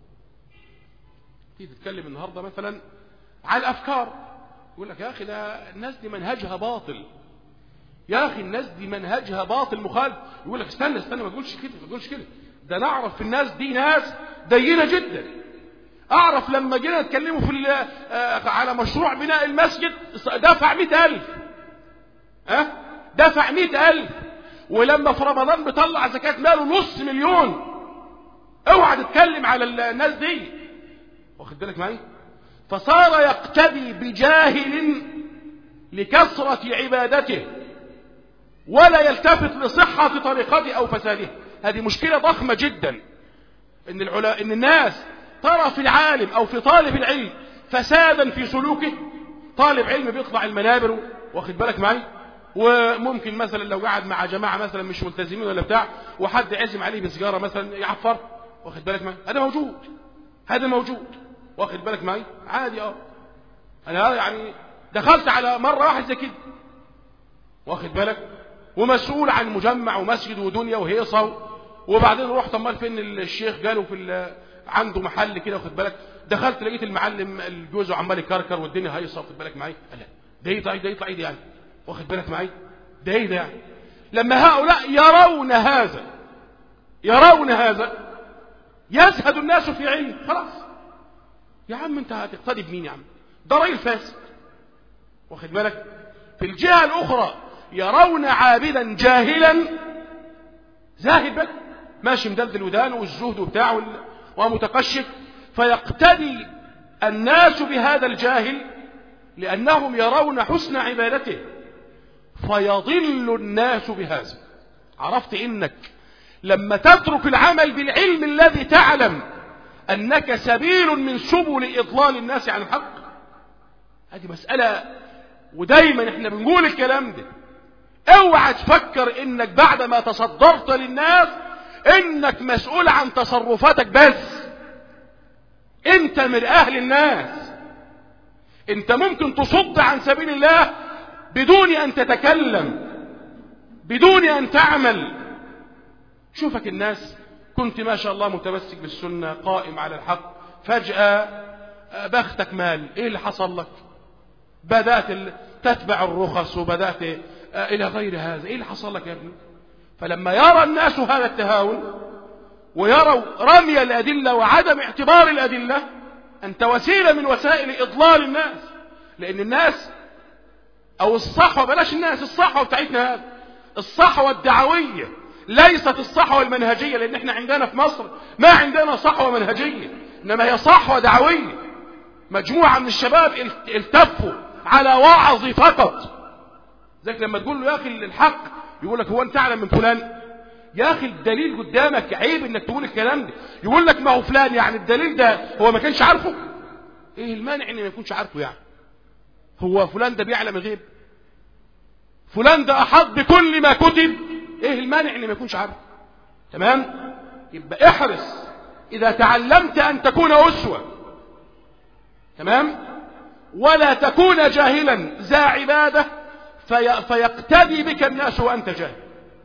تيجي تتكلم النهاردة مثلا على الأفكار، يقول لك يا أخي ده الناس دي منهجها باطل، يا أخي الناس دي منهجها باطل مخالف. يقول لك استنى استنى ما تقولش كده، ما تقولش كده، ده نعرف في الناس دي ناس دينة جدا. أعرف لما جينا نتكلموا في على مشروع بناء المسجد دفع مئة ألف، أه؟ دفع مئة ألف، ولما في رمضان بيطلع زكاة ماله نص مليون. اوعى تتكلم على الناس دي، واخد بالك معي؟ فصار يقتدي بجاهل لكثرة عبادته ولا يلتفت لصحة طريقته أو فساده. هذه مشكلة ضخمة جدا، إن العلا... إن الناس ترى في العالم أو في طالب العلم فسادا في سلوكه. طالب علم بيطلع المنابر، واخد بالك معي، وممكن مثلا لو قعد مع جماعة مثلا مش ملتزمين ولا بتاع، وحد عزم عليه بسجارة مثلا يعفر، واخد بالك معي، هذا موجود، هذا موجود، واخد بالك معي، عادي. اه انا يعني دخلت على مرة واحد زي كده، واخد بالك، ومسؤول عن مجمع ومسجد ودنيا وهيصة، وبعدين رحت امال فين الشيخ قالوا في عنده محل كده، واخد بالك، دخلت لقيت المعلم الجوز عمال يكركر والدنيا هيصة، واخد بالك معي، لا ده يطلع ده يطلع ايه يعني، واخد بالك معي، ده ايه ده يعني. لما هؤلاء يرون هذا يرون هذا يزهد الناس في علم، خلاص يا عم انت هتقتدي بمين يا عم، ده راجل فاسد، واخد بالك. في الجهة الأخرى يرون عابدا جاهلا زاهد بك ماشي مدلدل ودانه والزهد وبتاعه ومتقشف، فيقتدي الناس بهذا الجاهل لأنهم يرون حسن عبادته، فيضل الناس بهذا. عرفت إنك لما تترك العمل بالعلم الذي تعلم أنك سبيل من سبل إضلال الناس عن الحق، هذه مسألة، ودايما احنا بنقول الكلام ده. اوعى تفكر انك بعد ما تصدرت للناس انك مسؤول عن تصرفاتك بس، انت من اهل الناس، انت ممكن تصد عن سبيل الله بدون ان تتكلم، بدون ان تعمل. شوفك الناس كنت ما شاء الله متمسك بالسنة قائم على الحق، فجأة بختك مال، ايه اللي حصل لك؟ بدأت تتبع الرخص وبدأت إلى غير هذا، إيه اللي حصل لك يا ابني؟ فلما يرى الناس هذا التهاون ويروا رمي الأدلة وعدم اعتبار الأدلة، أنت وسيلة من وسائل إضلال الناس. لأن الناس أو الصحوة، بلاش الناس، الصحوة بتاعتنا هذا الصحوة الدعوية، ليست الصحوة المنهجية، لأن احنا عندنا في مصر ما عندنا صحوة منهجية، إنما هي صحوة دعوية. مجموعة من الشباب التفوا على وعظ فقط. ذلك لما تقول له يا أخي الحق يقول لك هو أنت تعلم من فلان؟ يا أخي الدليل قدامك، عيب إنك تقول الكلام ده. يقول لك ما هو فلان، يعني الدليل ده هو ما كانش عارفه؟ إيه المانع إنه ما يكونش عارفه يعني؟ هو فلان ده بيعلم الغيب؟ فلان ده أحاط بكل ما كتب، إيه المانع إنه ما يكونش عارفه؟ تمام؟ يبقى احرص إذا تعلمت أن تكون أسوة، تمام، ولا تكون جاهلا ذا عبادة في فيقتدي بك الناس وأنت جاهل،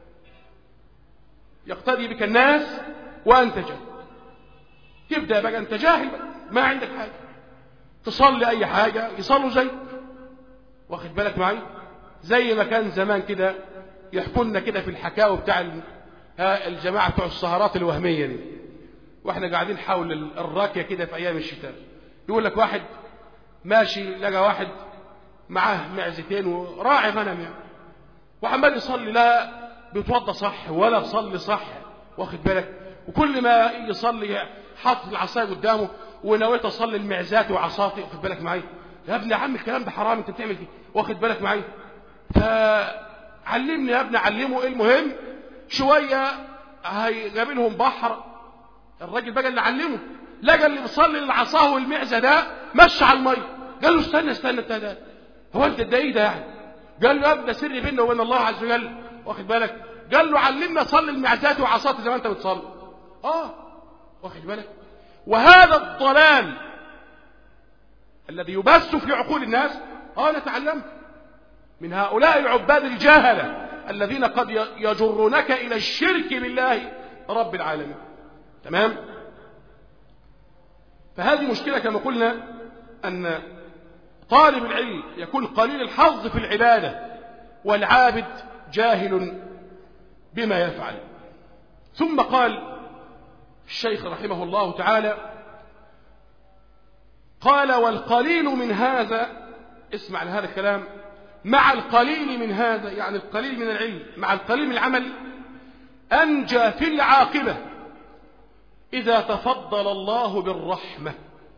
يقتدي بك الناس وأنت جاهل. تبدأ بقى أنت جاهل بقى، ما عندك حاجة، تصلي أي حاجة يصلوا زي، واخد بالك معي، زي ما كان زمان كده يحكوا لنا كده في الحكاوي بتاع الجماعة بتوع السهرات الوهمية دي، واحنا قاعدين حول الراكية كده في أيام الشتاء، يقول لك واحد ماشي لقى واحد معاه معزتين وراعي غنم يعني، وعمال يصلي، لا بيتوضى صح ولا بيصلي صح، واخد بالك، وكل ما يصلي حاطط العصايه قدامه ونويت اصلي المعزات وعصاتي، واخد بالك معي، يا ابني يا عم الكلام ده حرام، انت بتعمل كده، واخد بالك معي، فعلمني يا ابني علمه. ايه المهم شويه هيقابلهم بحر، الراجل بقى اللي علمه لقى اللي بيصلي العصاه والمعزه ده مشى على الميه، قال له استنى استنى انت ده هو انت ده ايه ده يعني؟ قال له ابدا سر بيننا وبين الله عز وجل، واخد بالك، قال له علمنا صلي المعزات وعصاتي زي ما انت بتصلي. اه واخد بالك. وهذا الضلال الذي يبث في عقول الناس اه نتعلم من هؤلاء العباد الجاهلة الذين قد يجرونك الى الشرك بالله رب العالمين، تمام. فهذه مشكلة كما قلنا، ان طالب العلم يكون قليل الحظ في العبادة والعابد جاهل بما يفعل. ثم قال الشيخ رحمه الله تعالى، قال والقليل من هذا، اسمع لهذا الكلام، مع القليل من هذا يعني القليل من العلم مع القليل من العمل أنجى في العاقبة إذا تفضل الله بالرحمة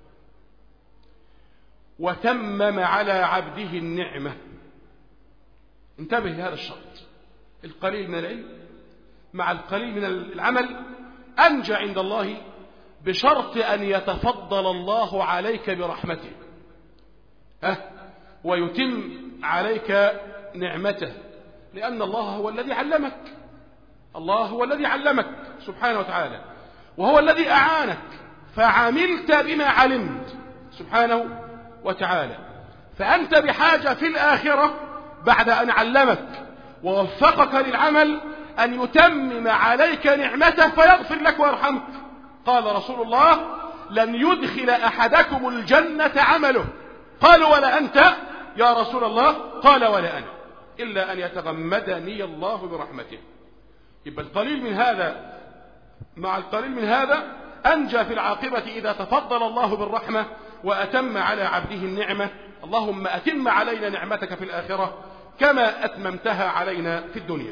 وتمم على عبده النعمة. انتبه لهذا الشرط، القليل من العلم مع القليل من العمل أنجى عند الله بشرط أن يتفضل الله عليك برحمته ها ويتم عليك نعمته، لأن الله هو الذي علمك، الله هو الذي علمك سبحانه وتعالى، وهو الذي أعانك فعملت بما علمت سبحانه وتعالى. فأنت بحاجة في الآخرة بعد أن علمك ووفقك للعمل أن يتمم عليك نعمته فيغفر لك ويرحمك. قال رسول الله لن يدخل أحدكم الجنة عمله، قالوا ولا أنت يا رسول الله؟ قال ولا أنا، إلا أن يتغمدني الله برحمته. يبقى القليل من هذا مع القليل من هذا أنجى في العاقبة إذا تفضل الله بالرحمة وأتم على عبده النعمة. اللهم أتم علينا نعمتك في الآخرة كما أتممتها علينا في الدنيا.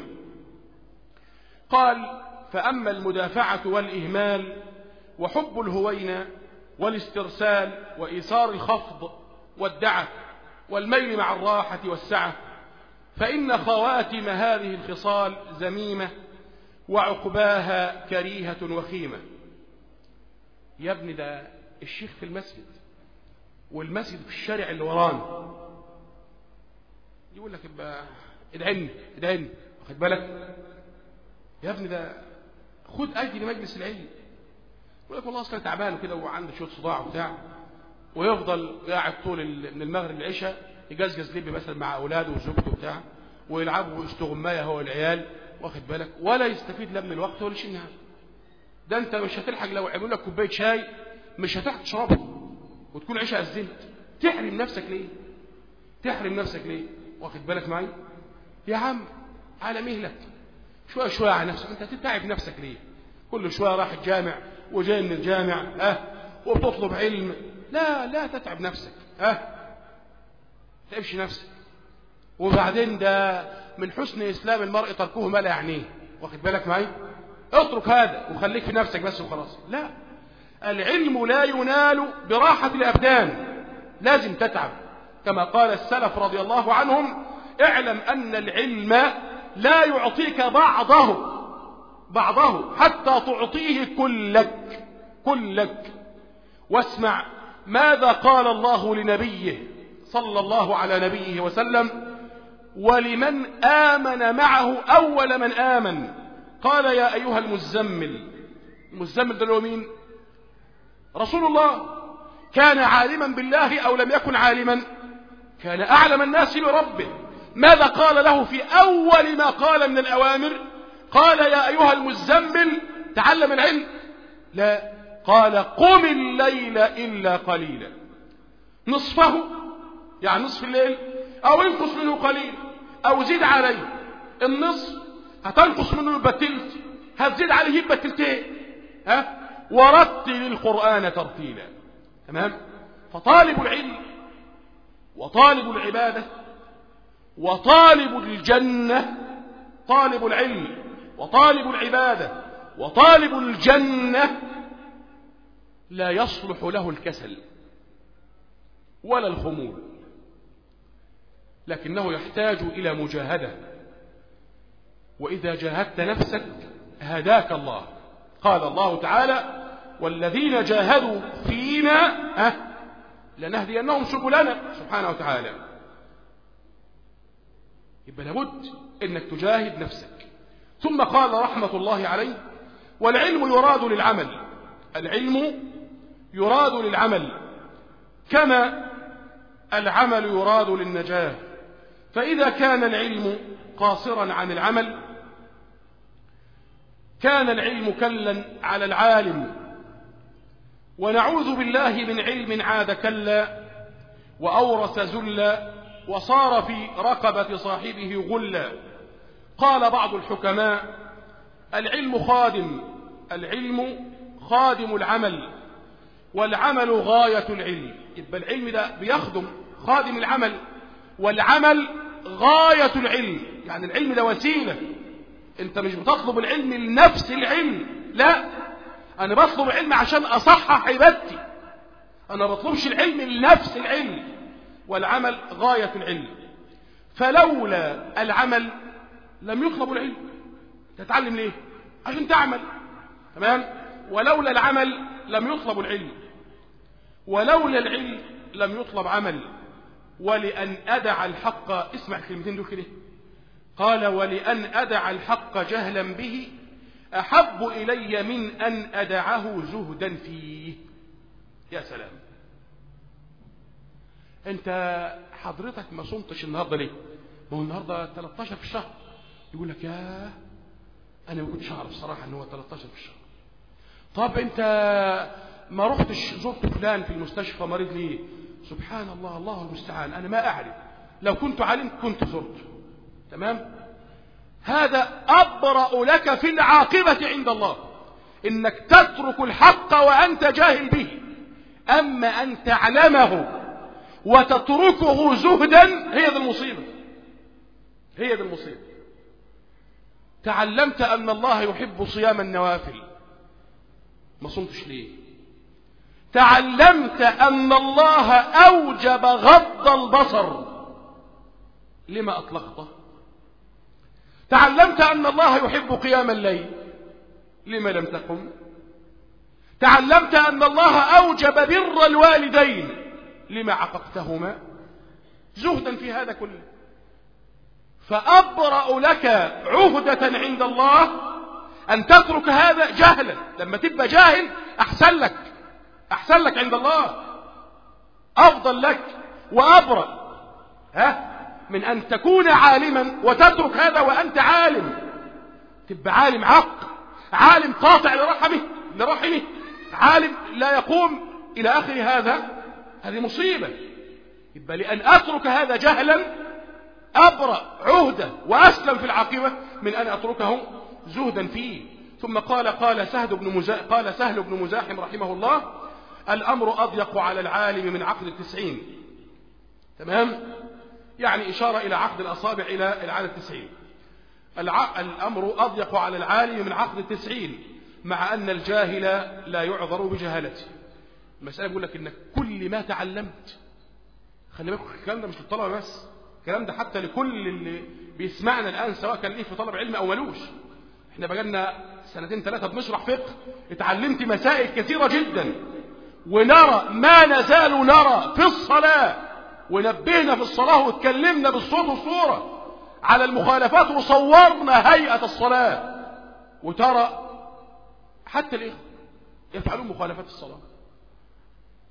قال فأما المدافعة والإهمال وحب الهوينة والاسترسال وإيثار الخفض والدعة والميل مع الراحة والسعة فإن خواتم هذه الخصال ذميمة وعقباها كريهة وخيمة. يا ابني ده الشيخ في المسجد والمسجد في الشارع اللي ورانا، يقول لك ابقى ادعني ادعني، واخد بالك يا ابني ده خد اجي لمجلس العلم، يقول لك والله اصلا تعبان وكده وعنده شويه صداع وبتاع، ويفضل قاعد طول من المغرب للعشاء يجزجز لب مثلا مع اولاده وزوجته وبتاع، ويلعبوا استغمايه هو والعيال، واخد بالك، ولا يستفيد لا من الوقت ولا شيء نهائي. ده انت مش هتلحق لو عملوا لك كوبايه شاي مش هتلحق تشربها وتكون عشاء الزنت. تحرم نفسك ليه؟ تحرم نفسك ليه؟ واخد بالك معي يا عم؟ على مهلك شويه شويه على نفسك، انت تتعب نفسك ليه؟ كل شويه راح الجامع وجاي من الجامع اه وبتطلب علم، لا لا تتعب نفسك اه تمشي نفسك. وبعدين ده من حسن اسلام المرء تركه ما لا يعنيه، واخد بالك معي؟ اترك هذا وخليك في نفسك بس وخلاص. لا، العلم لا ينال براحة الأبدان، لازم تتعب. كما قال السلف رضي الله عنهم اعلم أن العلم لا يعطيك بعضه بعضه حتى تعطيه كلك كلك. واسمع ماذا قال الله لنبيه صلى الله على نبيه وسلم ولمن آمن معه أول من آمن، قال يا أيها المزمل. المزمل ده هو مين؟ رسول الله كان عالما بالله أو لم يكن عالما؟ كان أعلم الناس بربه. ماذا قال له في أول ما قال من الأوامر؟ قال يا أيها المزمل تعلم العلم؟ لا، قال قم الليل إلا قليلا، نصفه يعني نصف الليل أو انقص منه قليل أو زيد عليه. النصف هتنقص منه يبقى تلت، هتزيد عليه يبقى تلتين، ها؟ ورتل القرآن ترتيلا. تمام؟ فطالب العلم وطالب العبادة وطالب الجنة، طالب العلم وطالب العبادة وطالب الجنة لا يصلح له الكسل ولا الخمول، لكنه يحتاج إلى مجاهدة. وإذا جاهدت نفسك هداك الله. قال الله تعالى والذين جاهدوا فينا أه لنهدينهم سبلنا سبحانه وتعالى. يبقى لابد انك تجاهد نفسك. ثم قال رحمة الله عليه والعلم يراد للعمل، العلم يراد للعمل كما العمل يراد للنجاة. فإذا كان العلم قاصرا عن العمل كان العلم كلا على العالم، ونعوذ بالله من علم عاد كلا وأورث ذلا وصار في رقبة صاحبه غلا. قال بعض الحكماء العلم خادم، العلم خادم العمل والعمل غاية العلم. يبقى العلم ده بيخدم خادم العمل والعمل غاية العلم، يعني العلم ده وسيلة. انت مش بتطلب العلم لنفس العلم، لا، انا بطلب العلم عشان اصحح عبادتي، انا بطلبش العلم لنفس العلم. والعمل غاية العلم، فلولا العمل لم يطلب العلم. تتعلم ليه؟ عشان تعمل. تمام؟ ولولا العمل لم يطلب العلم، ولولا العلم لم يطلب عمل. ولأن أدع الحق، اسمع الكلمتين دول كده، قال ولأن أدع الحق جهلا به أحب إلي من أن أدعه زهدا فيه. يا سلام، أنت حضرتك ما صمتش النهاردة ليه؟ ما هو النهاردة ثلاثة عشر في الشهر. يقول لك يا أنا ما كنتش أعرف صراحة أنه ثلاثة عشر في الشهر. طب أنت ما رحتش زرت فلان في المستشفى مريض ليه؟ سبحان الله، الله المستعان، أنا ما أعرف، لو كنت علمت كنت زرت. تمام؟ هذا أبرأ لك في العاقبة عند الله، إنك تترك الحق وأنت جاهل به. أما أن تعلمه وتتركه زهدا، هي ذي المصيبة، هي ذي المصيبة. تعلمت أن الله يحب صيام النوافل، ما صمتش ليه؟ تعلمت أن الله أوجب غض البصر، لما أطلقته؟ تعلمت أن الله يحب قيام الليل، لما لم تقم؟ تعلمت أن الله أوجب بر الوالدين، لما عققتهما؟ زهدا في هذا كله. فأبرأ لك عهدة عند الله أن تترك هذا جهلا. لما تبقى جاهل أحسن لك، أحسن لك عند الله، أفضل لك وأبرأ ها من أن تكون عالما وتترك هذا وأنت عالم. تبقى عالم عق، عالم قاطع لرحمه لرحمه عالم لا يقوم إلى آخر هذا، هذه مصيبة. يبقى لأن أترك هذا جهلا أبرأ عهدة وأسلم في العاقبة من أن أتركه زهدا فيه. ثم قال قال سهل بن مزاحم قال سهل بن مزاحم رحمه الله الأمر أضيق على العالم من عقد التسعين. تمام؟ يعني إشارة إلى عقد الأصابع إلى العدد التسعين. الأمر أضيق على العالم من عقد التسعين، مع أن الجاهل لا يعذر بجهالته. المسألة بيقول لك إنك كل ما تعلمت، خلي بالك الكلام ده مش للطلبة بس، الكلام ده حتى لكل اللي بيسمعنا الآن سواء كان ليه في طلب علم أو ملوش. احنا بقالنا سنتين ثلاثة بنشرح فقه، اتعلمت مسائل كثيرة جدا، ونرى ما نزال نرى في الصلاة، ونبهنا في الصلاة واتكلمنا بالصوت والصورة على المخالفات وصورنا هيئة الصلاة. وترى حتى الإخوة يفعلون مخالفات الصلاة،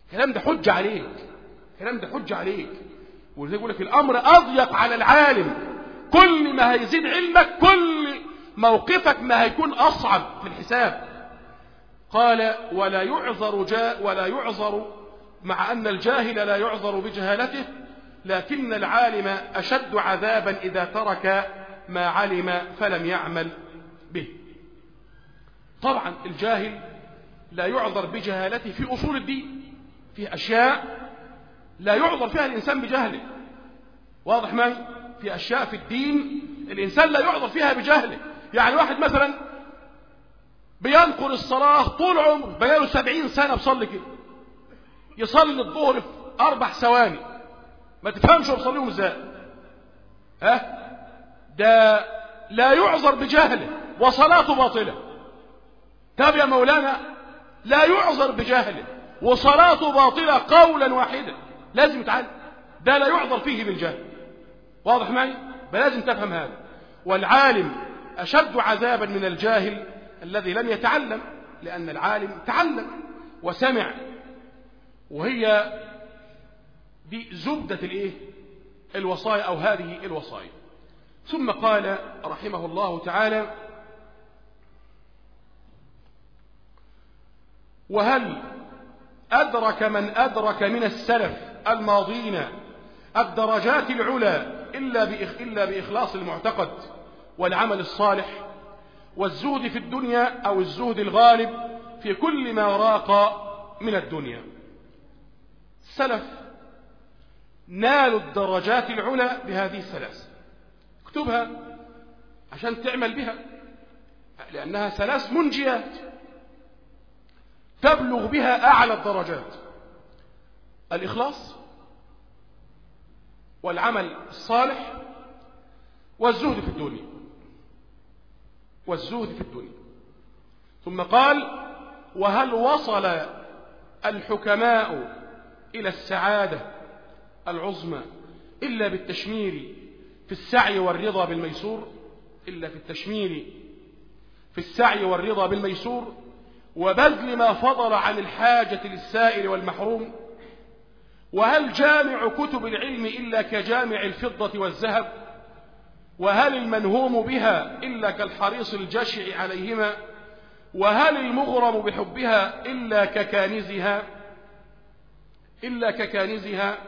الكلام ده حجة عليك، الكلام ده حجة عليك. ولذلك يقول لك الأمر أضيق على العالم، كل ما هيزيد علمك كل موقفك ما هيكون أصعب في الحساب. قال ولا يعذر جاء ولا يعذر، مع أن الجاهل لا يعذر بجهالته، لكن العالم أشد عذابا إذا ترك ما علم فلم يعمل به. طبعا الجاهل لا يعذر بجهالته في أصول الدين، في أشياء لا يعذر فيها الإنسان بجهله، واضح معي؟ في أشياء في الدين الإنسان لا يعذر فيها بجهله. يعني واحد مثلا بينقل الصلاة طول عمره، بقاله سبعين سنة بصلي كده، يصلي الظهر في أربع ثواني، ما تفهمش بصليهم ازاي. ها ده لا يعذر بجهله وصلاته باطلة. طب يا مولانا لا يعذر بجهله وصلاته باطلة قولا واحدا، لازم يتعلم، ده لا يعذر فيه بالجهل، واضح معي؟ فلازم تفهم هذا. والعالم أشد عذابا من الجاهل الذي لم يتعلم، لأن العالم تعلم وسمع، وهي دي زبدة الايه الوصايا أو هذه الوصايا. ثم قال رحمه الله تعالى وهل أدرك من أدرك من السلف الماضين الدرجات العلى إلا إلا بإخلاص المعتقد والعمل الصالح والزهد في الدنيا أو الزهد الغالب في كل ما راق من الدنيا. السلف نالوا الدرجات العلى بهذه الثلاث، اكتبها عشان تعمل بها، لأنها ثلاث منجيات تبلغ بها أعلى الدرجات: الإخلاص والعمل الصالح والزهد في الدنيا والزهد في الدنيا. ثم قال وهل وصل الحكماء إلى السعادة العظمى إلا بالتشمير في السعي والرضا بالميسور إلا في التشمير في السعي والرضا بالميسور وبذل ما فضل عن الحاجة للسائل والمحروم؟ وهل جامع كتب العلم إلا كجامع الفضة والذهب؟ وهل المنهوم بها إلا كالحريص الجشع عليهما؟ وهل المغرم بحبها إلا ككانزها إلا ككانزها؟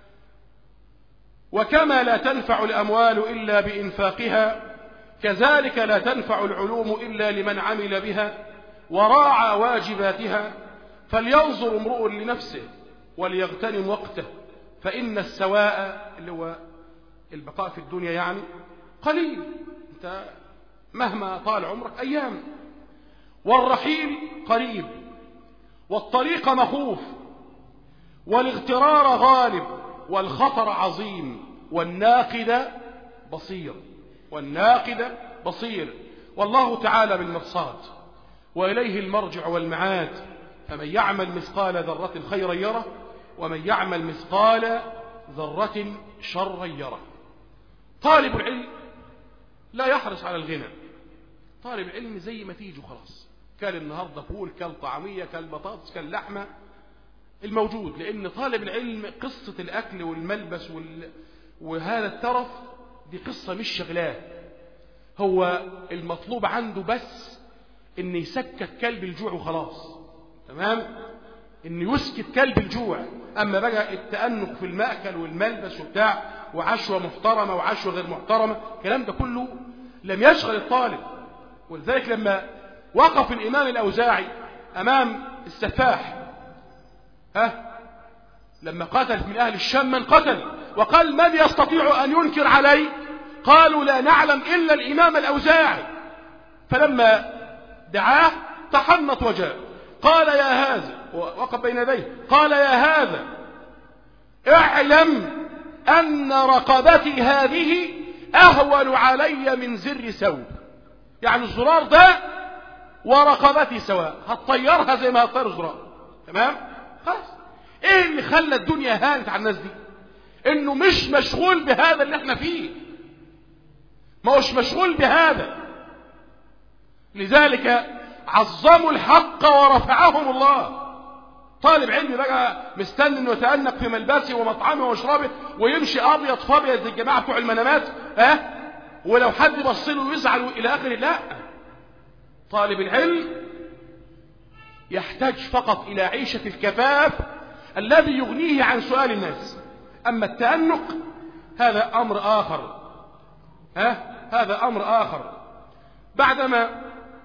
وكما لا تنفع الأموال إلا بإنفاقها كذلك لا تنفع العلوم إلا لمن عمل بها وراعى واجباتها. فلينظر امرؤ لنفسه وليغتنم وقته، فإن السواء اللي هو البقاء في الدنيا يعني قليل، انت مهما طال عمرك أيام، والرحيل قريب، والطريق مخوف، والاغترار غالب، والخطر عظيم، والناقد بصير والناقد بصير والله تعالى بالمرصاد، وإليه المرجع والمعاد. فمن يعمل مثقال ذرة خيرا يره، ومن يعمل مثقال ذرة شرا يره. طالب العلم لا يحرص على الغنى، طالب العلم زي ما تيجي خلاص، كان النهارده فول، كان طعمية، كان بطاطس، كان لحمة، الموجود. لأن طالب العلم قصة الأكل والملبس وال... وهذا الترف دي قصة مش شغلاه، هو المطلوب عنده بس إن يسكت كلب الجوع وخلاص، تمام؟ إن يسكت كلب الجوع. أما بقى التأنق في المأكل والملبس وبتاع وعشوة محترمة وعشوة غير محترمة، الكلام ده كله لم يشغل الطالب. ولذلك لما وقف الإمام الأوزاعي أمام السفاح، ها لما قتل من أهل الشام من قتل، وقال من يستطيع أن ينكر علي؟ قالوا لا نعلم إلا الإمام الأوزاعي. فلما دعاه تحنط وجاء، قال يا هذا، وقف بين يديه، قال يا هذا اعلم أن رقبتي هذه أهون علي من زر ثوب، يعني الزرار ده ورقبتي سواء، هتطيرها زي ما هتطير الزرار، تمام؟ خلاص. ايه اللي خلى الدنيا هانت على الناس دي؟ انه مش مشغول بهذا اللي احنا فيه، ما هوش مشغول بهذا. لذلك عظموا الحق ورفعهم الله، طالب علم بقى مستني انه يتأنق في ملبسه ومطعمه ومشربه ويمشي ابيض فابيض زي الجماعه بتوع المنامات، ها أه؟ ولو حد بص له ويزعل الى اخره. لا، طالب العلم يحتاج فقط الى عيشه الكفاف الذي يغنيه عن سؤال الناس. اما التأنق هذا امر اخر، ها أه؟ هذا امر اخر. بعدما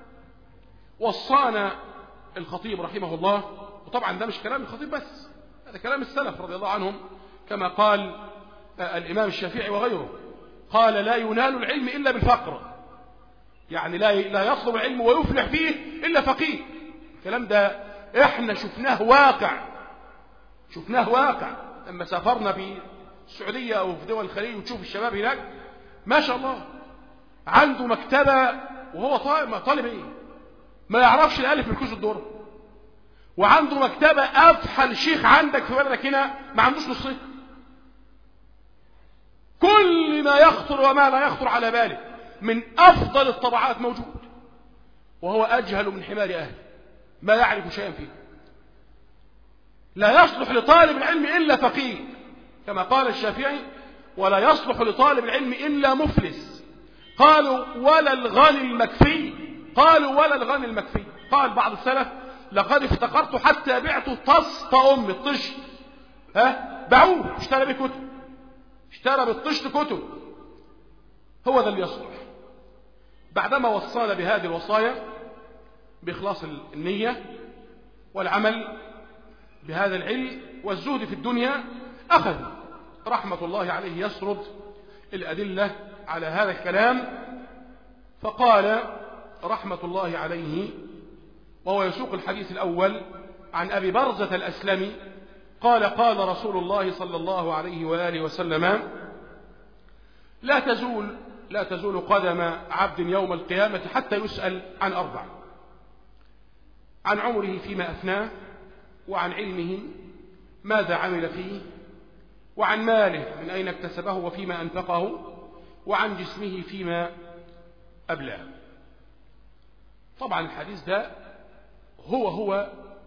وصانا الخطيب رحمه الله، وطبعا ده مش كلام الخطيب بس، هذا كلام السلف رضي الله عنهم، كما قال الإمام الشافعي وغيره، قال لا ينال العلم إلا بالفقر، يعني لا لا يطلب العلم ويفلح فيه إلا فقيه. الكلام ده احنا شفناه واقع، شفناه واقع لما سافرنا في السعودية أو في دول الخليج، وتشوف الشباب هناك ما شاء الله عنده مكتبة وهو طالب ايه ما يعرفش الألف من كوز الدور، وعنده مكتبة أفحل شيخ عندك في بلدك هنا ما عندوش نصيه. كل ما يخطر وما لا يخطر على باله من أفضل الطبعات موجود، وهو أجهل من حمار أهله ما يعرف شيئا فيه. لا يصلح لطالب العلم إلا فقيه، كما قال الشافعي ولا يصلح لطالب العلم إلا مفلس. قالوا ولا الغني المكفي، قالوا ولا الغني المكفي. قال بعض السلف لقد افتقرت حتى بعت طست أم الطشت، ها باعوه اشترى به كتب، اشترى بالطشت كتب. هو ذا اللي يصلح. بعدما وصانا بهذه الوصايا بإخلاص النية والعمل بهذا العلم والزهد في الدنيا، أخذ رحمة الله عليه يسرد الأدلة على هذا الكلام، فقال رحمة الله عليه وهو يسوق الحديث الأول عن أبي برزة الأسلمي قال قال رسول الله صلى الله عليه وآله وسلم لا تزول لا تزول قدم عبد يوم القيامة حتى يسأل عن أربع: عن عمره فيما أفناه، وعن علمه ماذا عمل فيه، وعن ماله من أين اكتسبه وفيما أنفقه، وعن جسمه فيما أبلاه. طبعا الحديث ده هو هو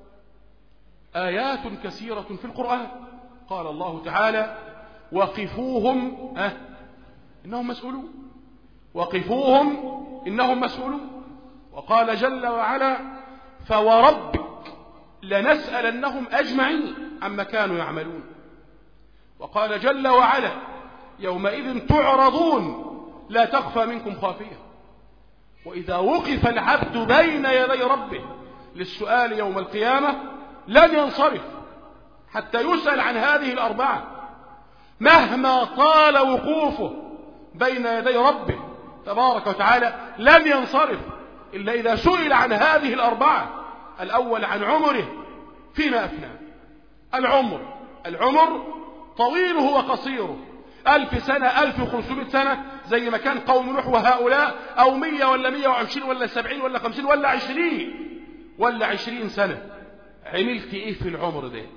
آيات كثيرة في القرآن. قال الله تعالى وقفوهم أه إنهم مسؤولون، وقفوهم إنهم مسؤولون. وقال جل وعلا فوربك لنسألنهم أجمعين عما كانوا يعملون. وقال جل وعلا يومئذ تعرضون لا تخفى منكم خافية. وإذا وقف العبد بين يدي ربه للسؤال يوم القيامة لن ينصرف حتى يسأل عن هذه الأربعة، مهما طال وقوفه بين يدي ربه تبارك وتعالى لن ينصرف إلا إذا سئل عن هذه الأربعة. الأول عن عمره فيما أفناه. العمر العمر طويله وقصيره، ألف سنة ألف وخمسمائة سنة زي ما كان قوم نوح وهؤلاء، أو مية ولا مية وعشرين ولا سبعين ولا خمسين ولا عشرين ولا عشرين سنة. عملت إيه في العمر ده؟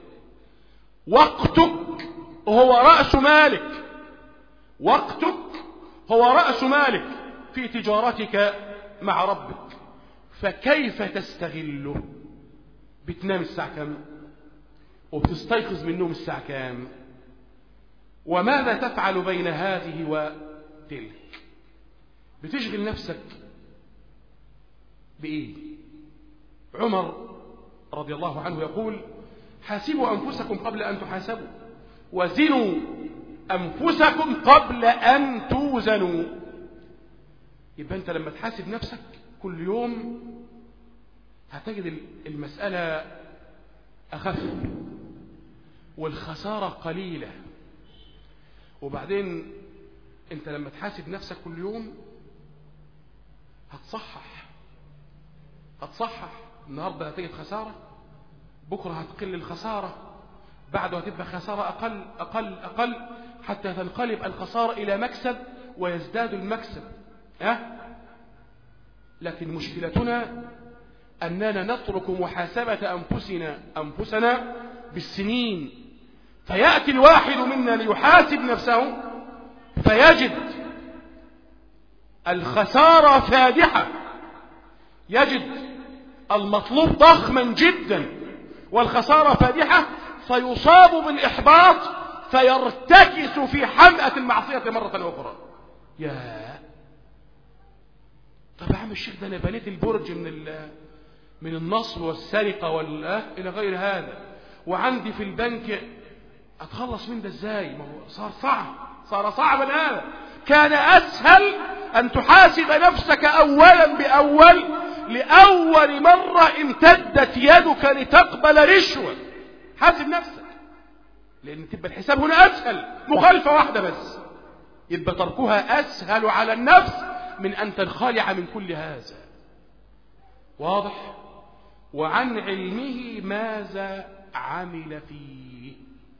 وقتك هو رأس مالك، وقتك هو رأس مالك في تجارتك مع ربك، فكيف تستغله؟ بتنام الساعة كام وبتستيقظ من النوم الساعة كام؟ وماذا تفعل بين هذه وتلك؟ بتشغل نفسك بإيه؟ عمر رضي الله عنه يقول حاسبوا أنفسكم قبل أن تحاسبوا، وزنوا أنفسكم قبل أن توزنوا. يبقى أنت لما تحاسب نفسك كل يوم هتجد المسألة أخف والخسارة قليلة. وبعدين أنت لما تحاسب نفسك كل يوم هتصحح هتصحح النهاردة هتجد خسارة، بكرة هتقل الخسارة، بعده هتبقى خسارة أقل أقل أقل حتى تنقلب الخسارة إلى مكسب ويزداد المكسب. أه؟ لكن مشكلتنا أننا نترك محاسبة أنفسنا أنفسنا بالسنين، فيأتي الواحد منا ليحاسب نفسه فيجد الخسارة فادحة، يجد المطلوب ضخما جدا والخسارة فادحة، فيصاب بالإحباط فيرتكس في حمأة المعصية مرة أخرى. يا طب يا عم الشيخ، ده أنا بنيت البرج من من النصب والسرقة والآه إلى غير هذا، وعندي في البنك أتخلص من ده إزاي؟ ما هو صار صعب، صار صعبا هذا. كان أسهل أن تحاسب نفسك أولا بأول، لأول مرة امتدت يدك لتقبل رشوة، حاسب نفسك، لأن تبقى الحساب هنا أسهل، مخالفة واحدة بس، يبقى تركها أسهل على النفس من أن تنخلع من كل هذا. واضح؟ وعن علمه ماذا عمل فيه.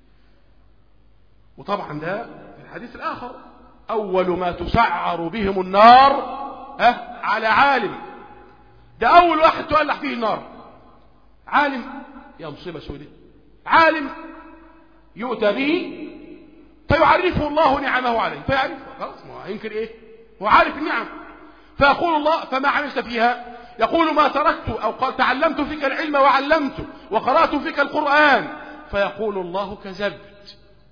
وطبعا ده الحديث الآخر، أول ما تسعر بهم النار ها على عالم، ده أول واحد تولع فيه النار عالم. يا مصيبة سودة، عالم يؤتى به فيعرفه الله نعمه عليه، فيعرفه خلاص، ما هينكر ايه؟ هو عارف النعم. فيقول الله فما عملت فيها؟ يقول ما تركت، أو قال تعلمت فيك العلم وعلمته وقرأت فيك القرآن. فيقول الله كذبت،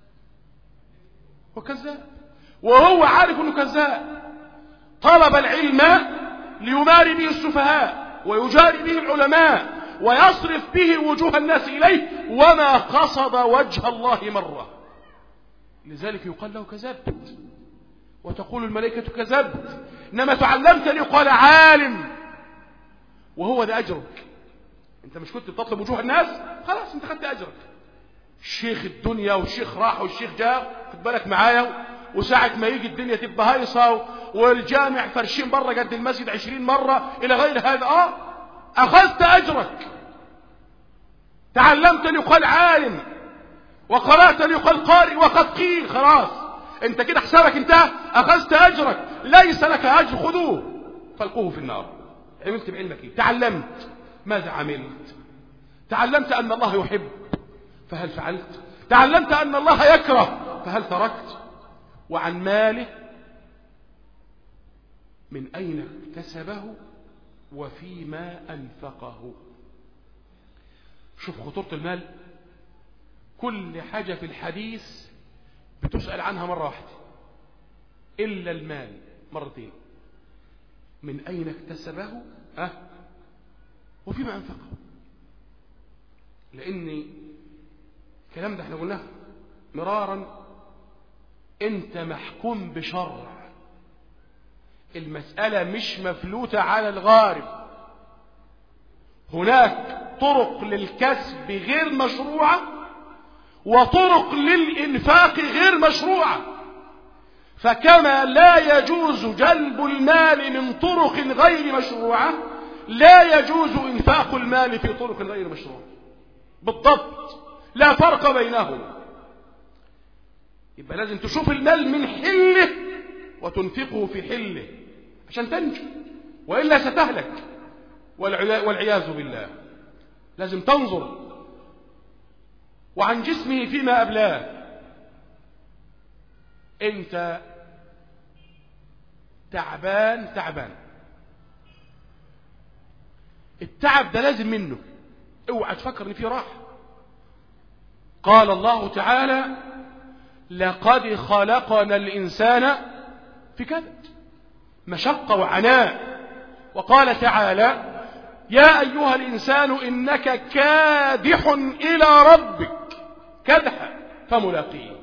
وكذاب، وهو عارف انه كذاب. طلب العلم ليماري به السفهاء ويجاري به العلماء ويصرف به وجوه الناس إليه، وما قصد وجه الله مرة، لذلك يقال له كذبت، وتقول الملائكة كذبت. إنما تعلمت ليقال عالم، وهو ده أجرك. أنت مش كنت بتطلب وجوه الناس؟ خلاص أنت خدت أجرك. الشيخ الدنيا والشيخ راح والشيخ جاء، خد بالك معايا، وساعة ما يجي الدنيا تبقى هايصة والجامع فرشين بره قد المسجد عشرين مرة إلى غير هذا، آه أخذت أجرك. تعلمت ليقال عالم، وقرأت ليقال قارئ، وقد قيل، خلاص أنت كده حسابك انتهى، أخذت أجرك، ليس لك أجر، خذوه فالقوه في النار. عملت بعلمك إيه؟ تعلمت، ماذا عملت؟ تعلمت أن الله يحب، فهل فعلت؟ تعلمت أن الله يكره، فهل تركت؟ وعن ماله من أين اكتسبه وفيما أنفقه. شوف خطورة المال، كل حاجة في الحديث بتسأل عنها مرة واحدة إلا المال مرتين. من أين اكتسبه أه وفيما أنفقه، لأن الكلام ده احنا قلناه مرارا، انت محكوم بشرع، المسألة مش مفلوتة على الغارب. هناك طرق للكسب غير مشروعة وطرق للإنفاق غير مشروعة، فكما لا يجوز جلب المال من طرق غير مشروعة، لا يجوز إنفاق المال في طرق غير مشروعة بالضبط، لا فرق بينهما. يبقى لازم تشوف المال من حله وتنفقه في حله عشان تنجو، وإلا ستهلك والعياذ بالله. لازم تنظر. وعن جسمه فيما أبلاه، انت تعبان تعبان، التعب ده لازم منه، اوعى تفكر ان فيه راحة. قال الله تعالى لقد خلقنا الإنسان في كبد، مشقة وعناء. وقال تعالى يا أيها الإنسان إنك كادح إلى ربك كدحا فملاقيه.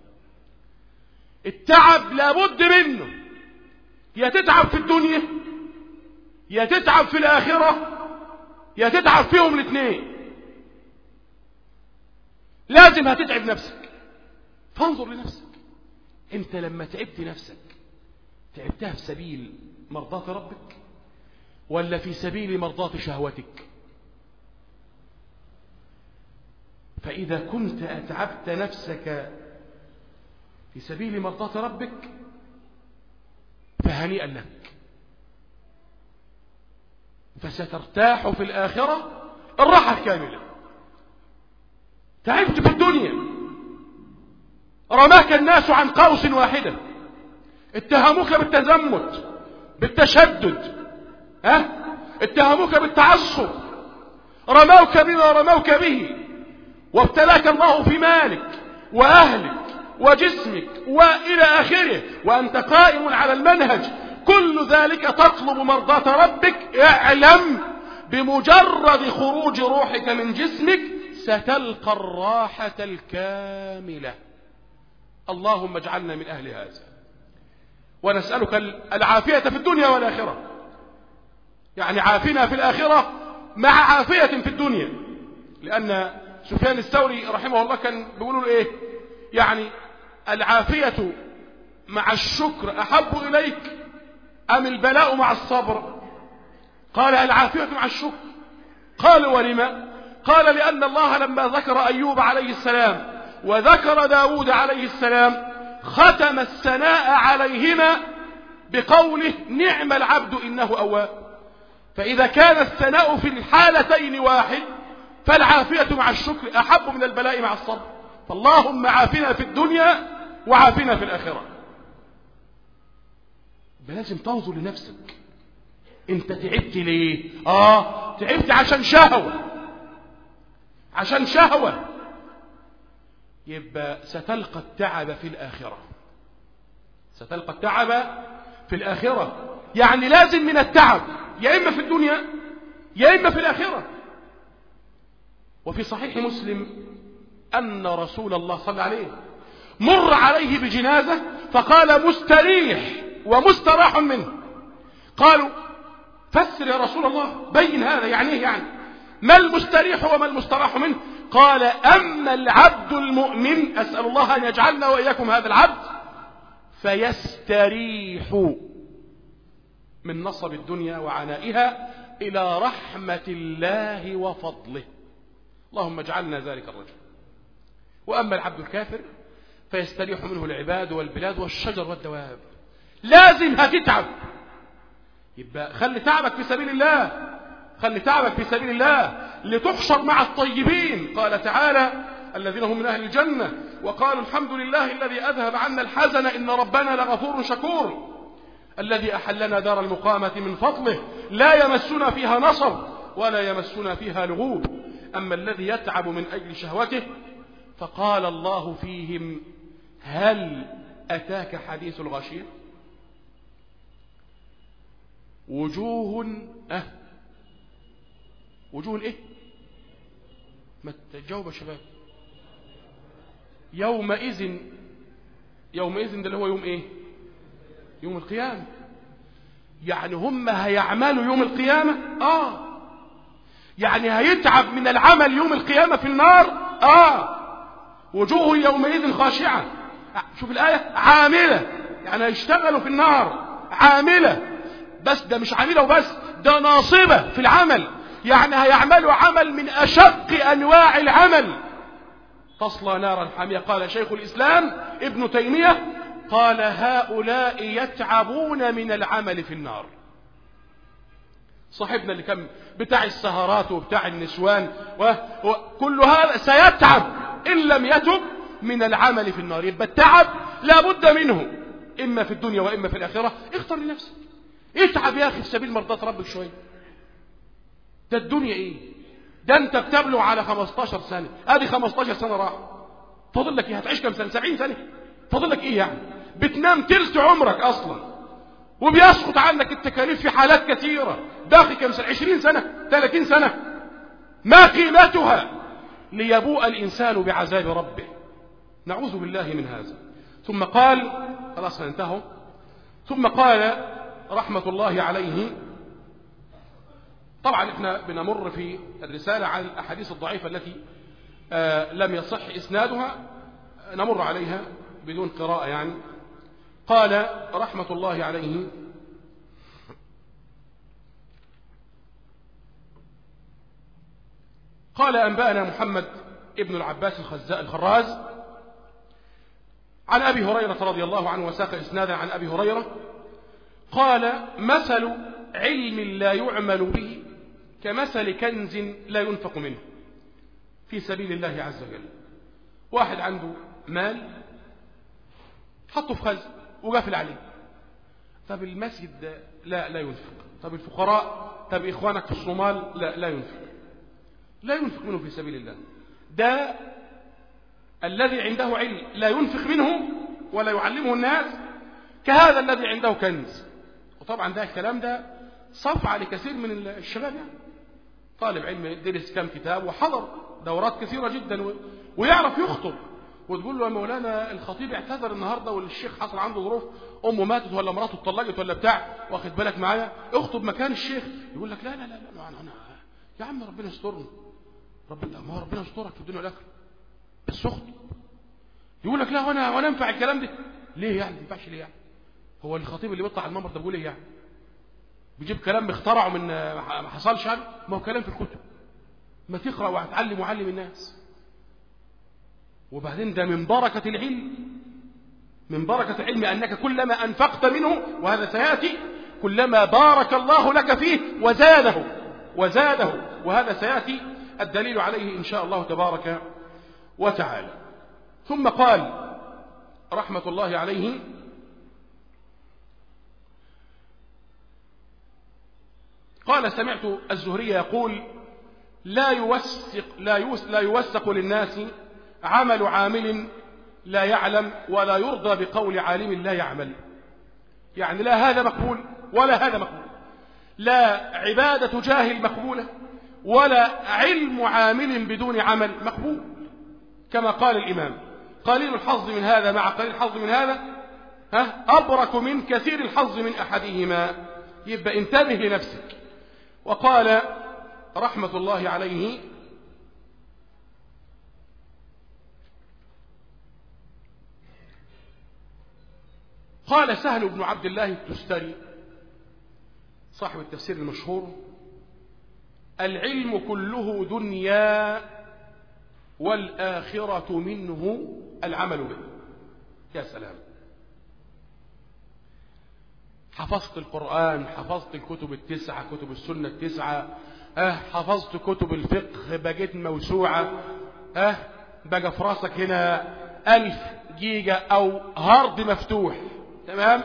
التعب لابد منه، يا تتعب في الدنيا يا تتعب في الآخرة، يا تتعب فيهم الاثنين، لازم هتتعب نفسك. فانظر لنفسك، انت لما تعبت نفسك تعبتها في سبيل مرضاة ربك ولا في سبيل مرضاة شهوتك؟ فإذا كنت أتعبت نفسك في سبيل مرضاة ربك فهنيئا لك، فسترتاح في الآخرة الراحة الكاملة. تعبت في الدنيا، رماك الناس عن قوس واحدة، اتهموك بالتزمت بالتشدد، ها؟ اتهموك بالتعصب، رموك بما رموك به، وابتلاك الله في مالك وأهلك وجسمك وإلى آخره، وأنت قائم على المنهج، كل ذلك تطلب مرضاة ربك، اعلم بمجرد خروج روحك من جسمك ستلقى الراحة الكاملة. اللهم اجعلنا من أهل هذا، ونسألك العافية في الدنيا والآخرة، يعني عافنا في الآخرة مع عافية في الدنيا. لأن سفيان الثوري رحمه الله كان بيقولوا له إيه؟ يعني العافية مع الشكر أحب إليك أم البلاء مع الصبر؟ قال العافية مع الشكر. قال ولما؟ قال لأن الله لما ذكر أيوب عليه السلام وذكر داود عليه السلام ختم الثناء عليهما بقوله نعم العبد إنه أواب. فإذا كان الثناء في الحالتين واحد فالعافية مع الشكر أحب من البلاء مع الصبر. فاللهم عافنا في الدنيا وعافنا في الآخرة. لازم تنظر لنفسك، انت تعبت ليه؟ آه تعبت عشان شهوة، عشان شهوة، يبقى ستلقى التعب في الآخرة، ستلقى التعب في الآخرة. يعني لازم من التعب يا إما في الدنيا يا إما في الآخرة. وفي صحيح مسلم أن رسول الله صلى الله عليه مر عليه بجنازة فقال مستريح ومستراح منه. قالوا فسر يا رسول الله، بين هذا يعني ايه، يعني ما المستريح وما المستراح منه؟ قال أما العبد المؤمن، أسأل الله أن يجعلنا وإياكم هذا العبد، فيستريح من نصب الدنيا وعنائها إلى رحمة الله وفضله. اللهم اجعلنا ذلك الرجل. وأما العبد الكافر فيستريح منه العباد والبلاد والشجر والدواب. لازم هتتعب، يبقى خلي تعبك في سبيل الله، خلي تعبك في سبيل الله لتحشر مع الطيبين. قال تعالى الذين هم من أهل الجنة وقالوا الحمد لله الذي أذهب عنا الحزن إن ربنا لغفور شكور الذي أحلنا دار المقامة من فضله لا يمسنا فيها نصب ولا يمسنا فيها لغوب. أما الذي يتعب من أجل شهوته فقال الله فيهم هل أتاك حديث الغاشية؟ وجوه أه وجوه إيه؟ ما تجاوب يا شباب. يومئذ يومئذ ده اللي هو يوم إيه؟ يوم القيامة. يعني هم هيعملوا يوم القيامة؟ آه يعني هيتعب من العمل يوم القيامة في النار؟ آه وجوه يومئذ خاشعة. شوف الآية، عاملة، يعني هيشتغلوا في النار عاملة، بس ده مش عاملة وبس، ده ناصبة في العمل، يعني هيعملوا عمل من أشق أنواع العمل. تصلى نارا حامية. قال شيخ الإسلام ابن تيمية قال هؤلاء يتعبون من العمل في النار. صاحبنا اللي كان بتاع السهرات وبتاع النسوان وكل هذا سيتعب إن لم يتب من العمل في النار. يبقى التعب لا بد منه إما في الدنيا وإما في الآخرة. اختر لنفسك، اتعب يا أخي في سبيل مرضاة ربك شوية. ده الدنيا إيه؟ ده أنت بتبلغ على خمستاشر سنة، ادي خمستاشر سنة راح، فاضل لك إيه؟ هتعيش كم سنة؟ سبعين سنة، فاضل لك إيه يعني؟ بتنام تلت عمرك أصلا، وبيسقط عنك التكاليف في حالات كثيرة. باقي كم سنة؟ عشرين سنة، ثلاثين سنة، ما قيمتها ليبوء الإنسان بعذاب ربه؟ نعوذ بالله من هذا. ثم قال، خلاص انتهوا، ثم قال رحمة الله عليه، طبعا احنا بنمر في الرسالة عن الأحاديث الضعيفة التي آه لم يصح إسنادها، نمر عليها بدون قراءة يعني. قال رحمة الله عليه قال أنبأنا محمد ابن العباس الخزاء الخراز عن أبي هريرة رضي الله عنه وساق إسنادا عن أبي هريرة قال مثل علم لا يعمل به كمثل كنز لا ينفق منه في سبيل الله عز وجل. واحد عنده مال حطه في خزن وقافل عليه، طب المسجد لا لا ينفق، طب الفقراء، طب إخوانك في الصومال لا لا ينفق. لا ينفق منه في سبيل الله. ده الذي عنده علم لا ينفق منه ولا يعلمه الناس كهذا الذي عنده كنز. وطبعا ده الكلام ده صفعة لكثير من الشباب، يعني طالب علم درس كم كتاب وحضر دورات كثيرة جدا ويعرف يخطب، وتقول له يا مولانا الخطيب اعتذر النهارده والشيخ حصل عنده ظروف، امه ماتت ولا مراته اتطلقت ولا بتاع، واخد بالك معايا، اخطب مكان الشيخ. يقول لك لا لا لا لا انا, أنا يا عم ربنا يسترنا، ربنا ما ربنا يسترك في الدنيا والاخره، بس اخطب. يقول لك لا وانا وانا انفع الكلام ده ليه يعني؟ ما ينفعش ليه يعني؟ هو الخطيب اللي بيطلع على المنبر ده بيقول ايه يعني؟ بيجيب كلام بيخترعه من ما حصلش يعني؟ ما هو كلام في الكتب، ما تقرا وتعلم وعلم الناس. وبعدين ده من بركة العلم، من بركة العلم أنك كلما أنفقت منه، وهذا سيأتي، كلما بارك الله لك فيه وزاده وزاده، وهذا سيأتي الدليل عليه إن شاء الله تبارك وتعالى. ثم قال رحمة الله عليه: قال سمعت الزهري يقول: لا يوثق لا لا يوثق للناس عمل عامل لا يعلم ولا يرضى بقول عالم لا يعمل. يعني لا هذا مقبول ولا هذا مقبول، لا عبادة جاهل مقبولة ولا علم عامل بدون عمل مقبول. كما قال الإمام: قليل الحظ من هذا مع قليل الحظ من هذا ها أبرك من كثير الحظ من أحدهما. يبقى انتبه لنفسك. وقال رحمة الله عليه: قال سهل بن عبد الله التستري صاحب التفسير المشهور: العلم كله دنيا والآخرة منه العمل به. يا سلام، حفظت القرآن، حفظت الكتب التسعة، كتب السنة التسعة، اه حفظت كتب الفقه، بقيت موسوعة، اه بقى في راسك هنا ألف جيجا أو هارد مفتوح، تمام؟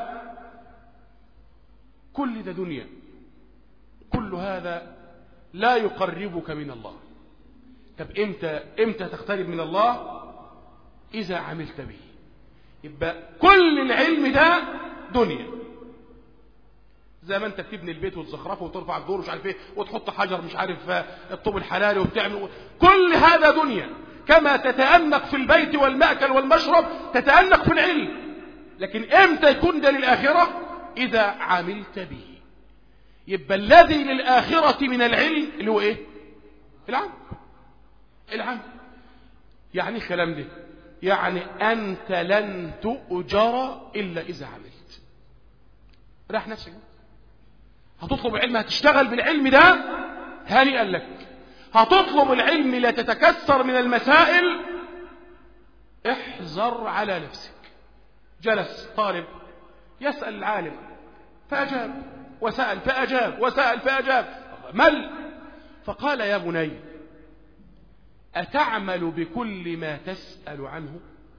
كل ده دنيا، كل هذا لا يقربك من الله. طب امتى امتى تقترب من الله؟ إذا عملت به. يبقى كل العلم ده دنيا، زي ما انت بتبني البيت وتزخرفه وترفع الدور مش عارف ايه وتحط حجر مش عارف الطوب الحلالي وبتعمل، كل هذا دنيا. كما تتأنق في البيت والمأكل والمشرب تتأنق في العلم. لكن امتى يكون ده للآخرة؟ إذا عملت به. يبقى الذي للآخرة من العلم اللي هو ايه؟ العمل. العمل يعني الكلام ده يعني أنت لن تؤجر إلا إذا عملت. راح نفسك، هتطلب العلم، هتشتغل بالعلم ده، هنيئا لك. هتطلب العلم لا تتكسر من المسائل، احذر على نفسك. جلس طالب يسأل العالم فأجاب، وسأل فأجاب، وسأل فأجاب، مل، فقال: يا بني، أتعمل بكل ما تسأل عنه؟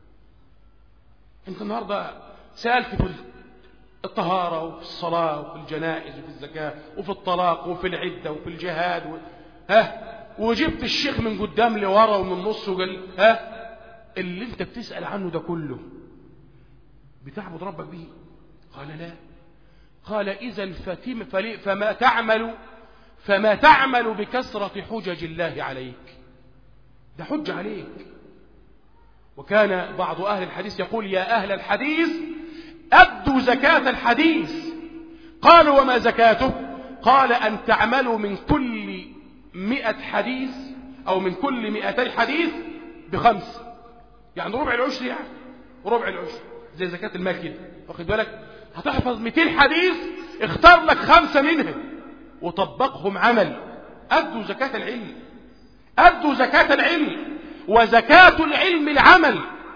انت النهاردة سألت في الطهارة وفي الصلاة وفي الجنائز وفي الزكاة وفي الطلاق وفي العدة وفي الجهاد و... ها وجبت الشيخ من قدام لورا ومن النص وقال: ها اللي انت بتسأل عنه ده كله بتعبد ربك به؟ قال: لا. قال: إذا فتم فلي فما تعمل فما تعمل بكثرة حجج الله عليك. ده حج عليك. وكان بعض أهل الحديث يقول: يا أهل الحديث أدوا زكاة الحديث. قالوا: وما زكاته؟ قال: أن تعملوا من كل مئة حديث أو من كل مئتي حديث بخمس، يعني ربع العشر، يعني ربع العشر زي زكاة المال كده، واخد بالك؟ هتحفظ مئتين حديث، اختار لك خمسة منهم وطبقهم عمل. أدوا زكاة العلم، أدوا زكاة العلم، وزكاة العلم العمل.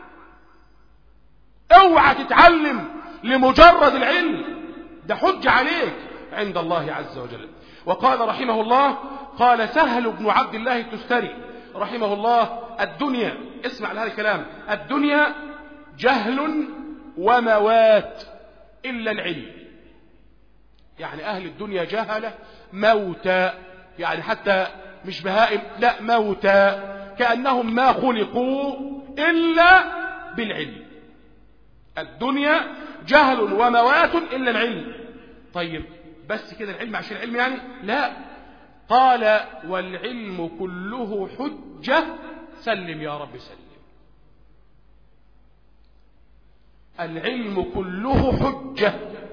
اوعى تتعلم لمجرد العلم، ده حج عليك عند الله عز وجل. وقال رحمه الله، قال سهل بن عبد الله التستري رحمه الله: الدنيا، اسمع لهذا الكلام، الدنيا جهل وموات إلا العلم. يعني أهل الدنيا جهلة موتى، يعني حتى مش بهائم، لا، موتى كأنهم ما خلقوا إلا بالعلم. الدنيا جهل وموات إلا العلم. طيب بس كده العلم عشان العلم يعني؟ لا، قال والعلم كله حجة، سلم يا رب سلم. العلم كله حجة.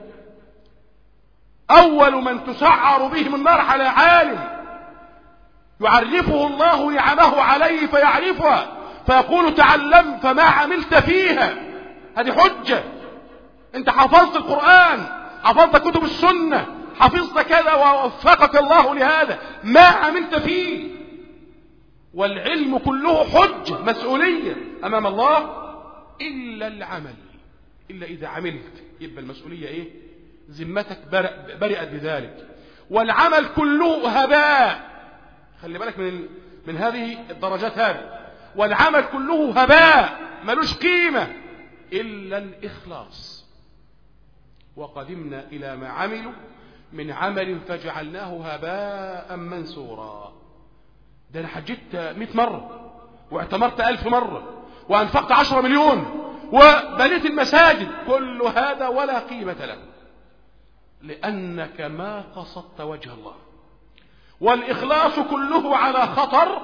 أول من تسعر بهم النار على عالم يعرفه الله نعمه عليه فيعرفها فيقول تعلم فما عملت فيها. هذه حجة. انت حفظت القرآن، حفظت كتب السنة، حفظت كذا ووفقك الله لهذا، ما عملت فيه. والعلم كله حجة، مسؤولية أمام الله، إلا العمل. إلا إذا عملت يبقى المسؤولية إيه؟ ذمتك برئت بذلك. والعمل كله هباء. خلي بالك من من هذه الدرجات هذه. والعمل كله هباء ملوش قيمة إلا الإخلاص. وقدمنا إلى ما عملوا من عمل فجعلناه هباء منثورا. ده أنا حجيت مئة مرة واعتمرت ألف مرة وأنفقت عشرة مليون وبنيت المساجد، كل هذا ولا قيمة له، لأنك ما قصدت وجه الله. والإخلاص كله على خطر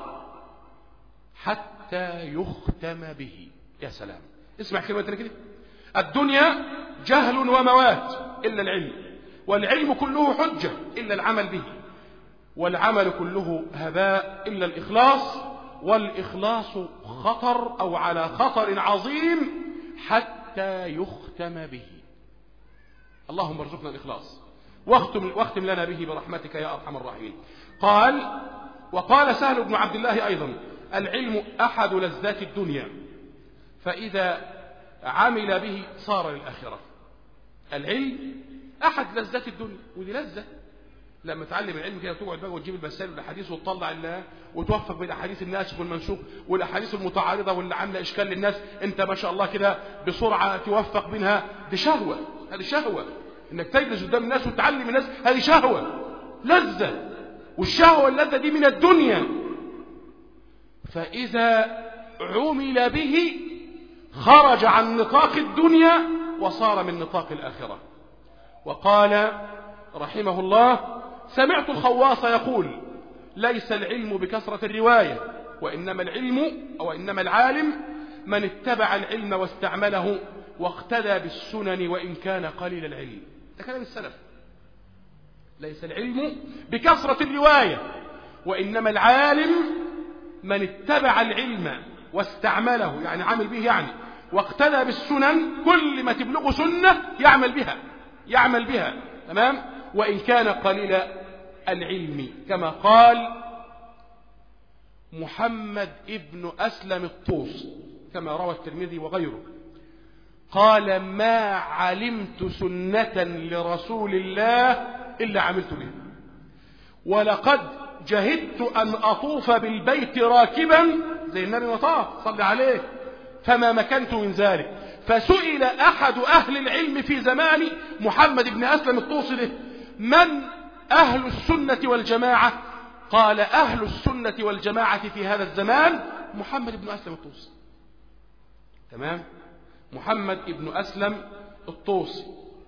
حتى يختم به. يا سلام، اسمع كلمة كده: الدنيا جهل وموات إلا العلم، والعلم كله حجة إلا العمل به، والعمل كله هباء إلا الإخلاص، والإخلاص خطر أو على خطر عظيم حتى يختم به. اللهم ارزقنا الإخلاص واختم, واختم لنا به برحمتك يا أرحم الراحمين. قال وقال سهل بن عبد الله أيضا: العلم أحد لذات الدنيا، فإذا عمل به صار للآخرة. العلم أحد لذات الدنيا، ودي لذة لما تعلم العلم كده وتقعد بقى وتجيب المسائل والاحاديث وتطلع الله وتوفق بين الاحاديث الناسخ والمنسوخ والاحاديث المتعارضه واللي عامله اشكال للناس، انت ما شاء الله كده بسرعه توفق بينها. دي شهوه، هذه شهوه انك تجلس قدام الناس وتعلم الناس، هذه شهوه لذه، والشهوه اللذه دي من الدنيا. فاذا عمل به خرج عن نطاق الدنيا وصار من نطاق الاخره. وقال رحمه الله: سمعت الخواص يقول: ليس العلم بكثرة الرواية، وإنما العلم أو إنما العالم من اتبع العلم واستعمله واقتدى بالسنن وإن كان قليل العلم. ده كلام السلف. ليس العلم بكثرة الرواية، وإنما العالم من اتبع العلم واستعمله، يعني عمل به، يعني واقتدى بالسنن، كل ما تبلغ سنة يعمل بها يعمل بها تمام، وإن كان قليل العلم. كما قال محمد ابن أسلم الطوس كما روى الترمذي وغيره، قال: ما علمت سنة لرسول الله إلا عملت به، ولقد جهدت أن أطوف بالبيت راكبا زي النبي وطاف صلى عليه فما مكنت من ذلك. فسئل أحد أهل العلم في زمان محمد بن أسلم الطوسي ده: من أهل السنة والجماعة؟ قال: أهل السنة والجماعة في هذا الزمان محمد بن أسلم الطوسي. تمام، محمد بن أسلم الطوسي.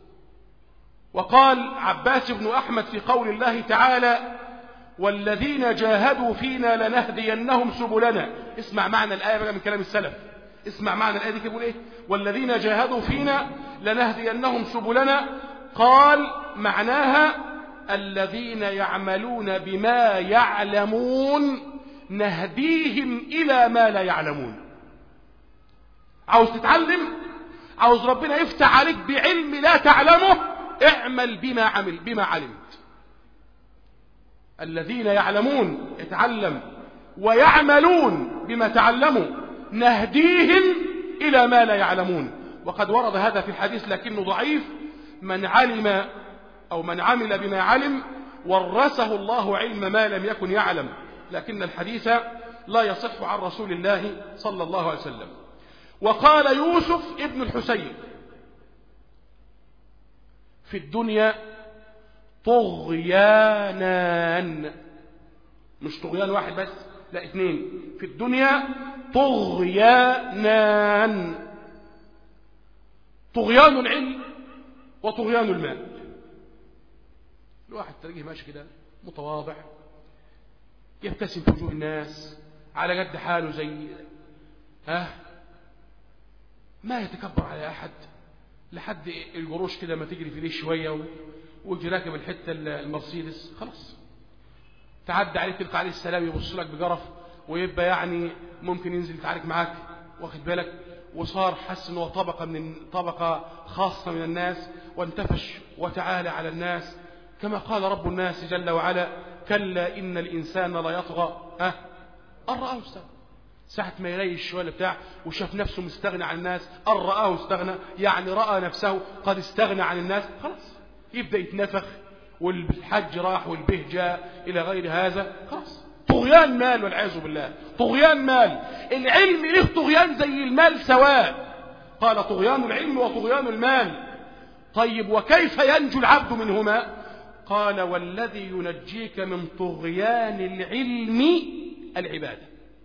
وقال عباس بن أحمد في قول الله تعالى: والذين جاهدوا فينا لنهدينهم سبلنا. اسمع معنى الآية بقى من كلام السلف، اسمع معنى الآية دي بيقول إيه؟ والذين جاهدوا فينا لنهدينهم سبلنا. قال معناها: الذين يعملون بما يعلمون نهديهم إلى ما لا يعلمون. عاوز تتعلم، عاوز ربنا يفتح عليك بعلم لا تعلمه، اعمل بما عمل بما علمت. الذين يعلمون يتعلم ويعملون بما تعلموا نهديهم إلى ما لا يعلمون. وقد ورد هذا في الحديث لكنه ضعيف: من علم أو من عمل بما علم ورثه الله علم ما لم يكن يعلم. لكن الحديث لا يصح عن رسول الله صلى الله عليه وسلم. وقال يوسف ابن الحسين: في الدنيا طغيانان. مش طغيان واحد بس، لا اثنين في الدنيا، طغيانان: طغيان العلم وطغيان المال. الواحد تلاقيه ماشي كده متواضع، يبتسم في وجوه الناس على قد حاله، زي ها ما يتكبر على احد، لحد القروش كده ما تجري في ليه شويه ويجي راكب الحته المرسيدس، خلاص تعدى عليه تلقى عليه السلام، يبص لك بجرف، ويبقى يعني ممكن ينزل يتعارك معاك، واخد بالك، وصار حس انه طبقه من طبقه خاصه من الناس، وانتفش وتعالى على الناس، كما قال رب الناس جل وعلا: كلا إن الإنسان لا يطغى ها أن رآه استغنى. ساعة ما يلاقي الشوال بتاع وشاف نفسه مستغنى عن الناس، أن رآه استغنى، يعني رأى نفسه قد استغنى عن الناس، خلاص يبدأ يتنفخ، والحج راح والبه جاء إلى غير هذا، خلاص طغيان مال والعياذ بالله، طغيان مال. العلم له طغيان زي المال سواء، قال طغيان العلم وطغيان المال. طيب وكيف ينجو العبد منهما؟ قال: والذي ينجيك من طغيان العلم العبادة.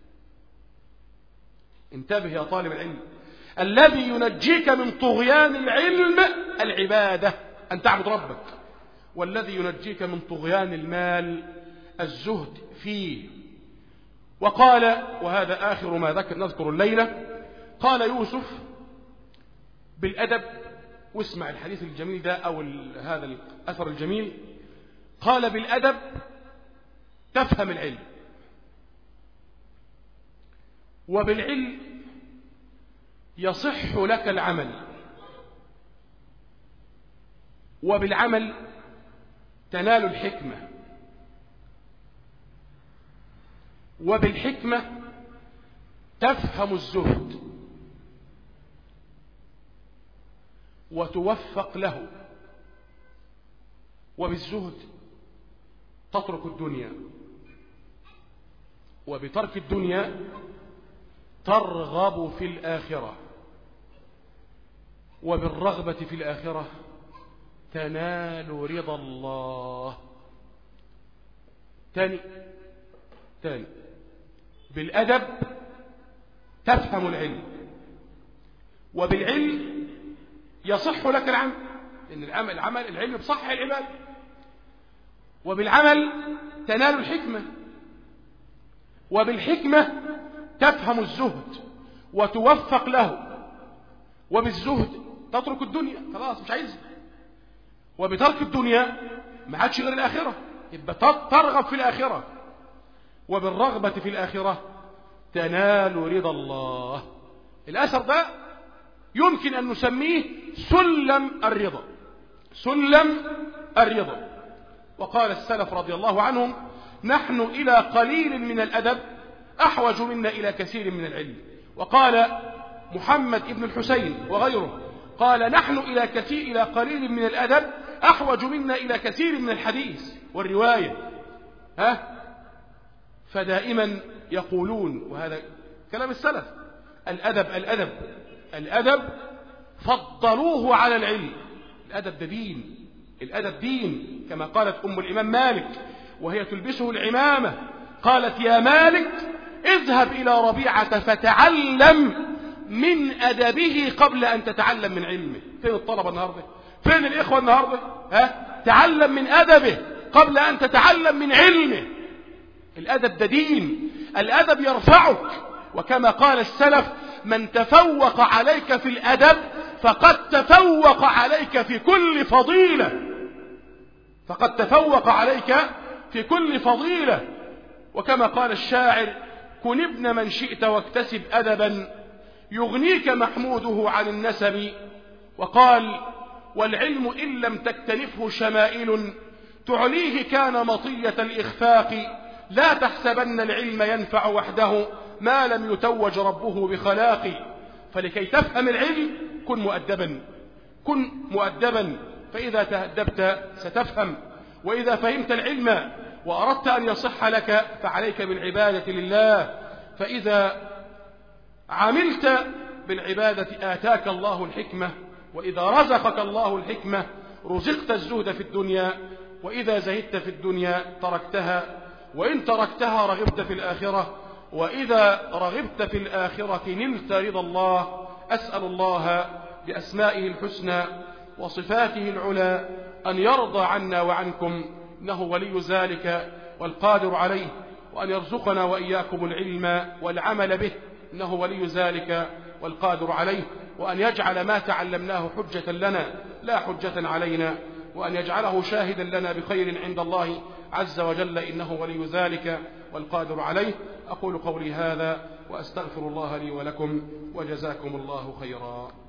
انتبه يا طالب العلم، الذي ينجيك من طغيان العلم العبادة، أن تعبد ربك. والذي ينجيك من طغيان المال الزهد فيه. وقال، وهذا آخر ما ذكر نذكر الليلة، قال يوسف بالأدب، واسمع الحديث الجميل ده أو هذا الأثر الجميل، قال: بالأدب تفهم العلم، وبالعلم يصح لك العمل، وبالعمل تنال الحكمة، وبالحكمة تفهم الزهد وتوفق له، وبالزهد تترك الدنيا، وبترك الدنيا ترغب في الآخرة، وبالرغبة في الآخرة تنال رضا الله. تاني تاني بالأدب تفهم العلم، وبالعلم يصح لك العمل، لأن العمل العمل العلم بصح العباد، وبالعمل تنال الحكمة، وبالحكمة تفهم الزهد وتوفق له، وبالزهد تترك الدنيا، خلاص مش عايزها، وبترك الدنيا ما عادش غير الآخرة، يبقى ترغب في الآخرة، وبالرغبة في الآخرة تنال رضا الله. الأثر ده يمكن أن نسميه سلم الرضا، سلم الرضا. وقال السلف رضي الله عنهم: نحن إلى قليل من الأدب أحوج منا إلى كثير من العلم. وقال محمد ابن الحسين وغيره، قال: نحن إلى كثير إلى قليل من الأدب أحوج منا إلى كثير من الحديث والرواية. ها فدائما يقولون، وهذا كلام السلف: الأدب الأدب الأدب فضلوه على العلم. الأدب ده دين، الأدب دين، كما قالت أم الإمام مالك وهي تلبسه العمامة، قالت: يا مالك اذهب إلى ربيعة فتعلم من أدبه قبل أن تتعلم من علمه. فين الطلبة النهاردة؟ فين الإخوة النهاردة؟ ها؟ تعلم من أدبه قبل أن تتعلم من علمه. الأدب ده دين، الأدب يرفعك، وكما قال السلف: من تفوق عليك في الأدب فقد تفوق عليك في كل فضيلة، فقد تفوق عليك في كل فضيلة. وكما قال الشاعر: كن ابن من شئت واكتسب أدبا يغنيك محموده عن النسب. وقال: والعلم إن لم تكتنفه شمائل تعليه كان مطية الإخفاق. لا تحسبن العلم ينفع وحده ما لم يتوج ربه بخلاق. فلكي تفهم العلم كن مؤدبا، كن مؤدبا، فإذا تأدبت ستفهم. وإذا فهمت العلم وأردت أن يصح لك فعليك بالعبادة لله، فإذا عملت بالعبادة آتاك الله الحكمة، وإذا رزقك الله الحكمة رزقت الزهد في الدنيا، وإذا زهدت في الدنيا تركتها وإن تركتها رغبت في الآخرة، وإذا رغبت في الآخرة نلت رضا الله. أسأل الله بأسمائه الحسنى وصفاته العلى أن يرضى عنا وعنكم، إنه ولي ذلك والقادر عليه، وأن يرزقنا وإياكم العلم والعمل به، إنه ولي ذلك والقادر عليه، وأن يجعل ما تعلمناه حجة لنا لا حجة علينا، وأن يجعله شاهدا لنا بخير عند الله عز وجل، إنه ولي ذلك والقادر عليه. أقول قولي هذا وأستغفر الله لي ولكم، وجزاكم الله خيرا.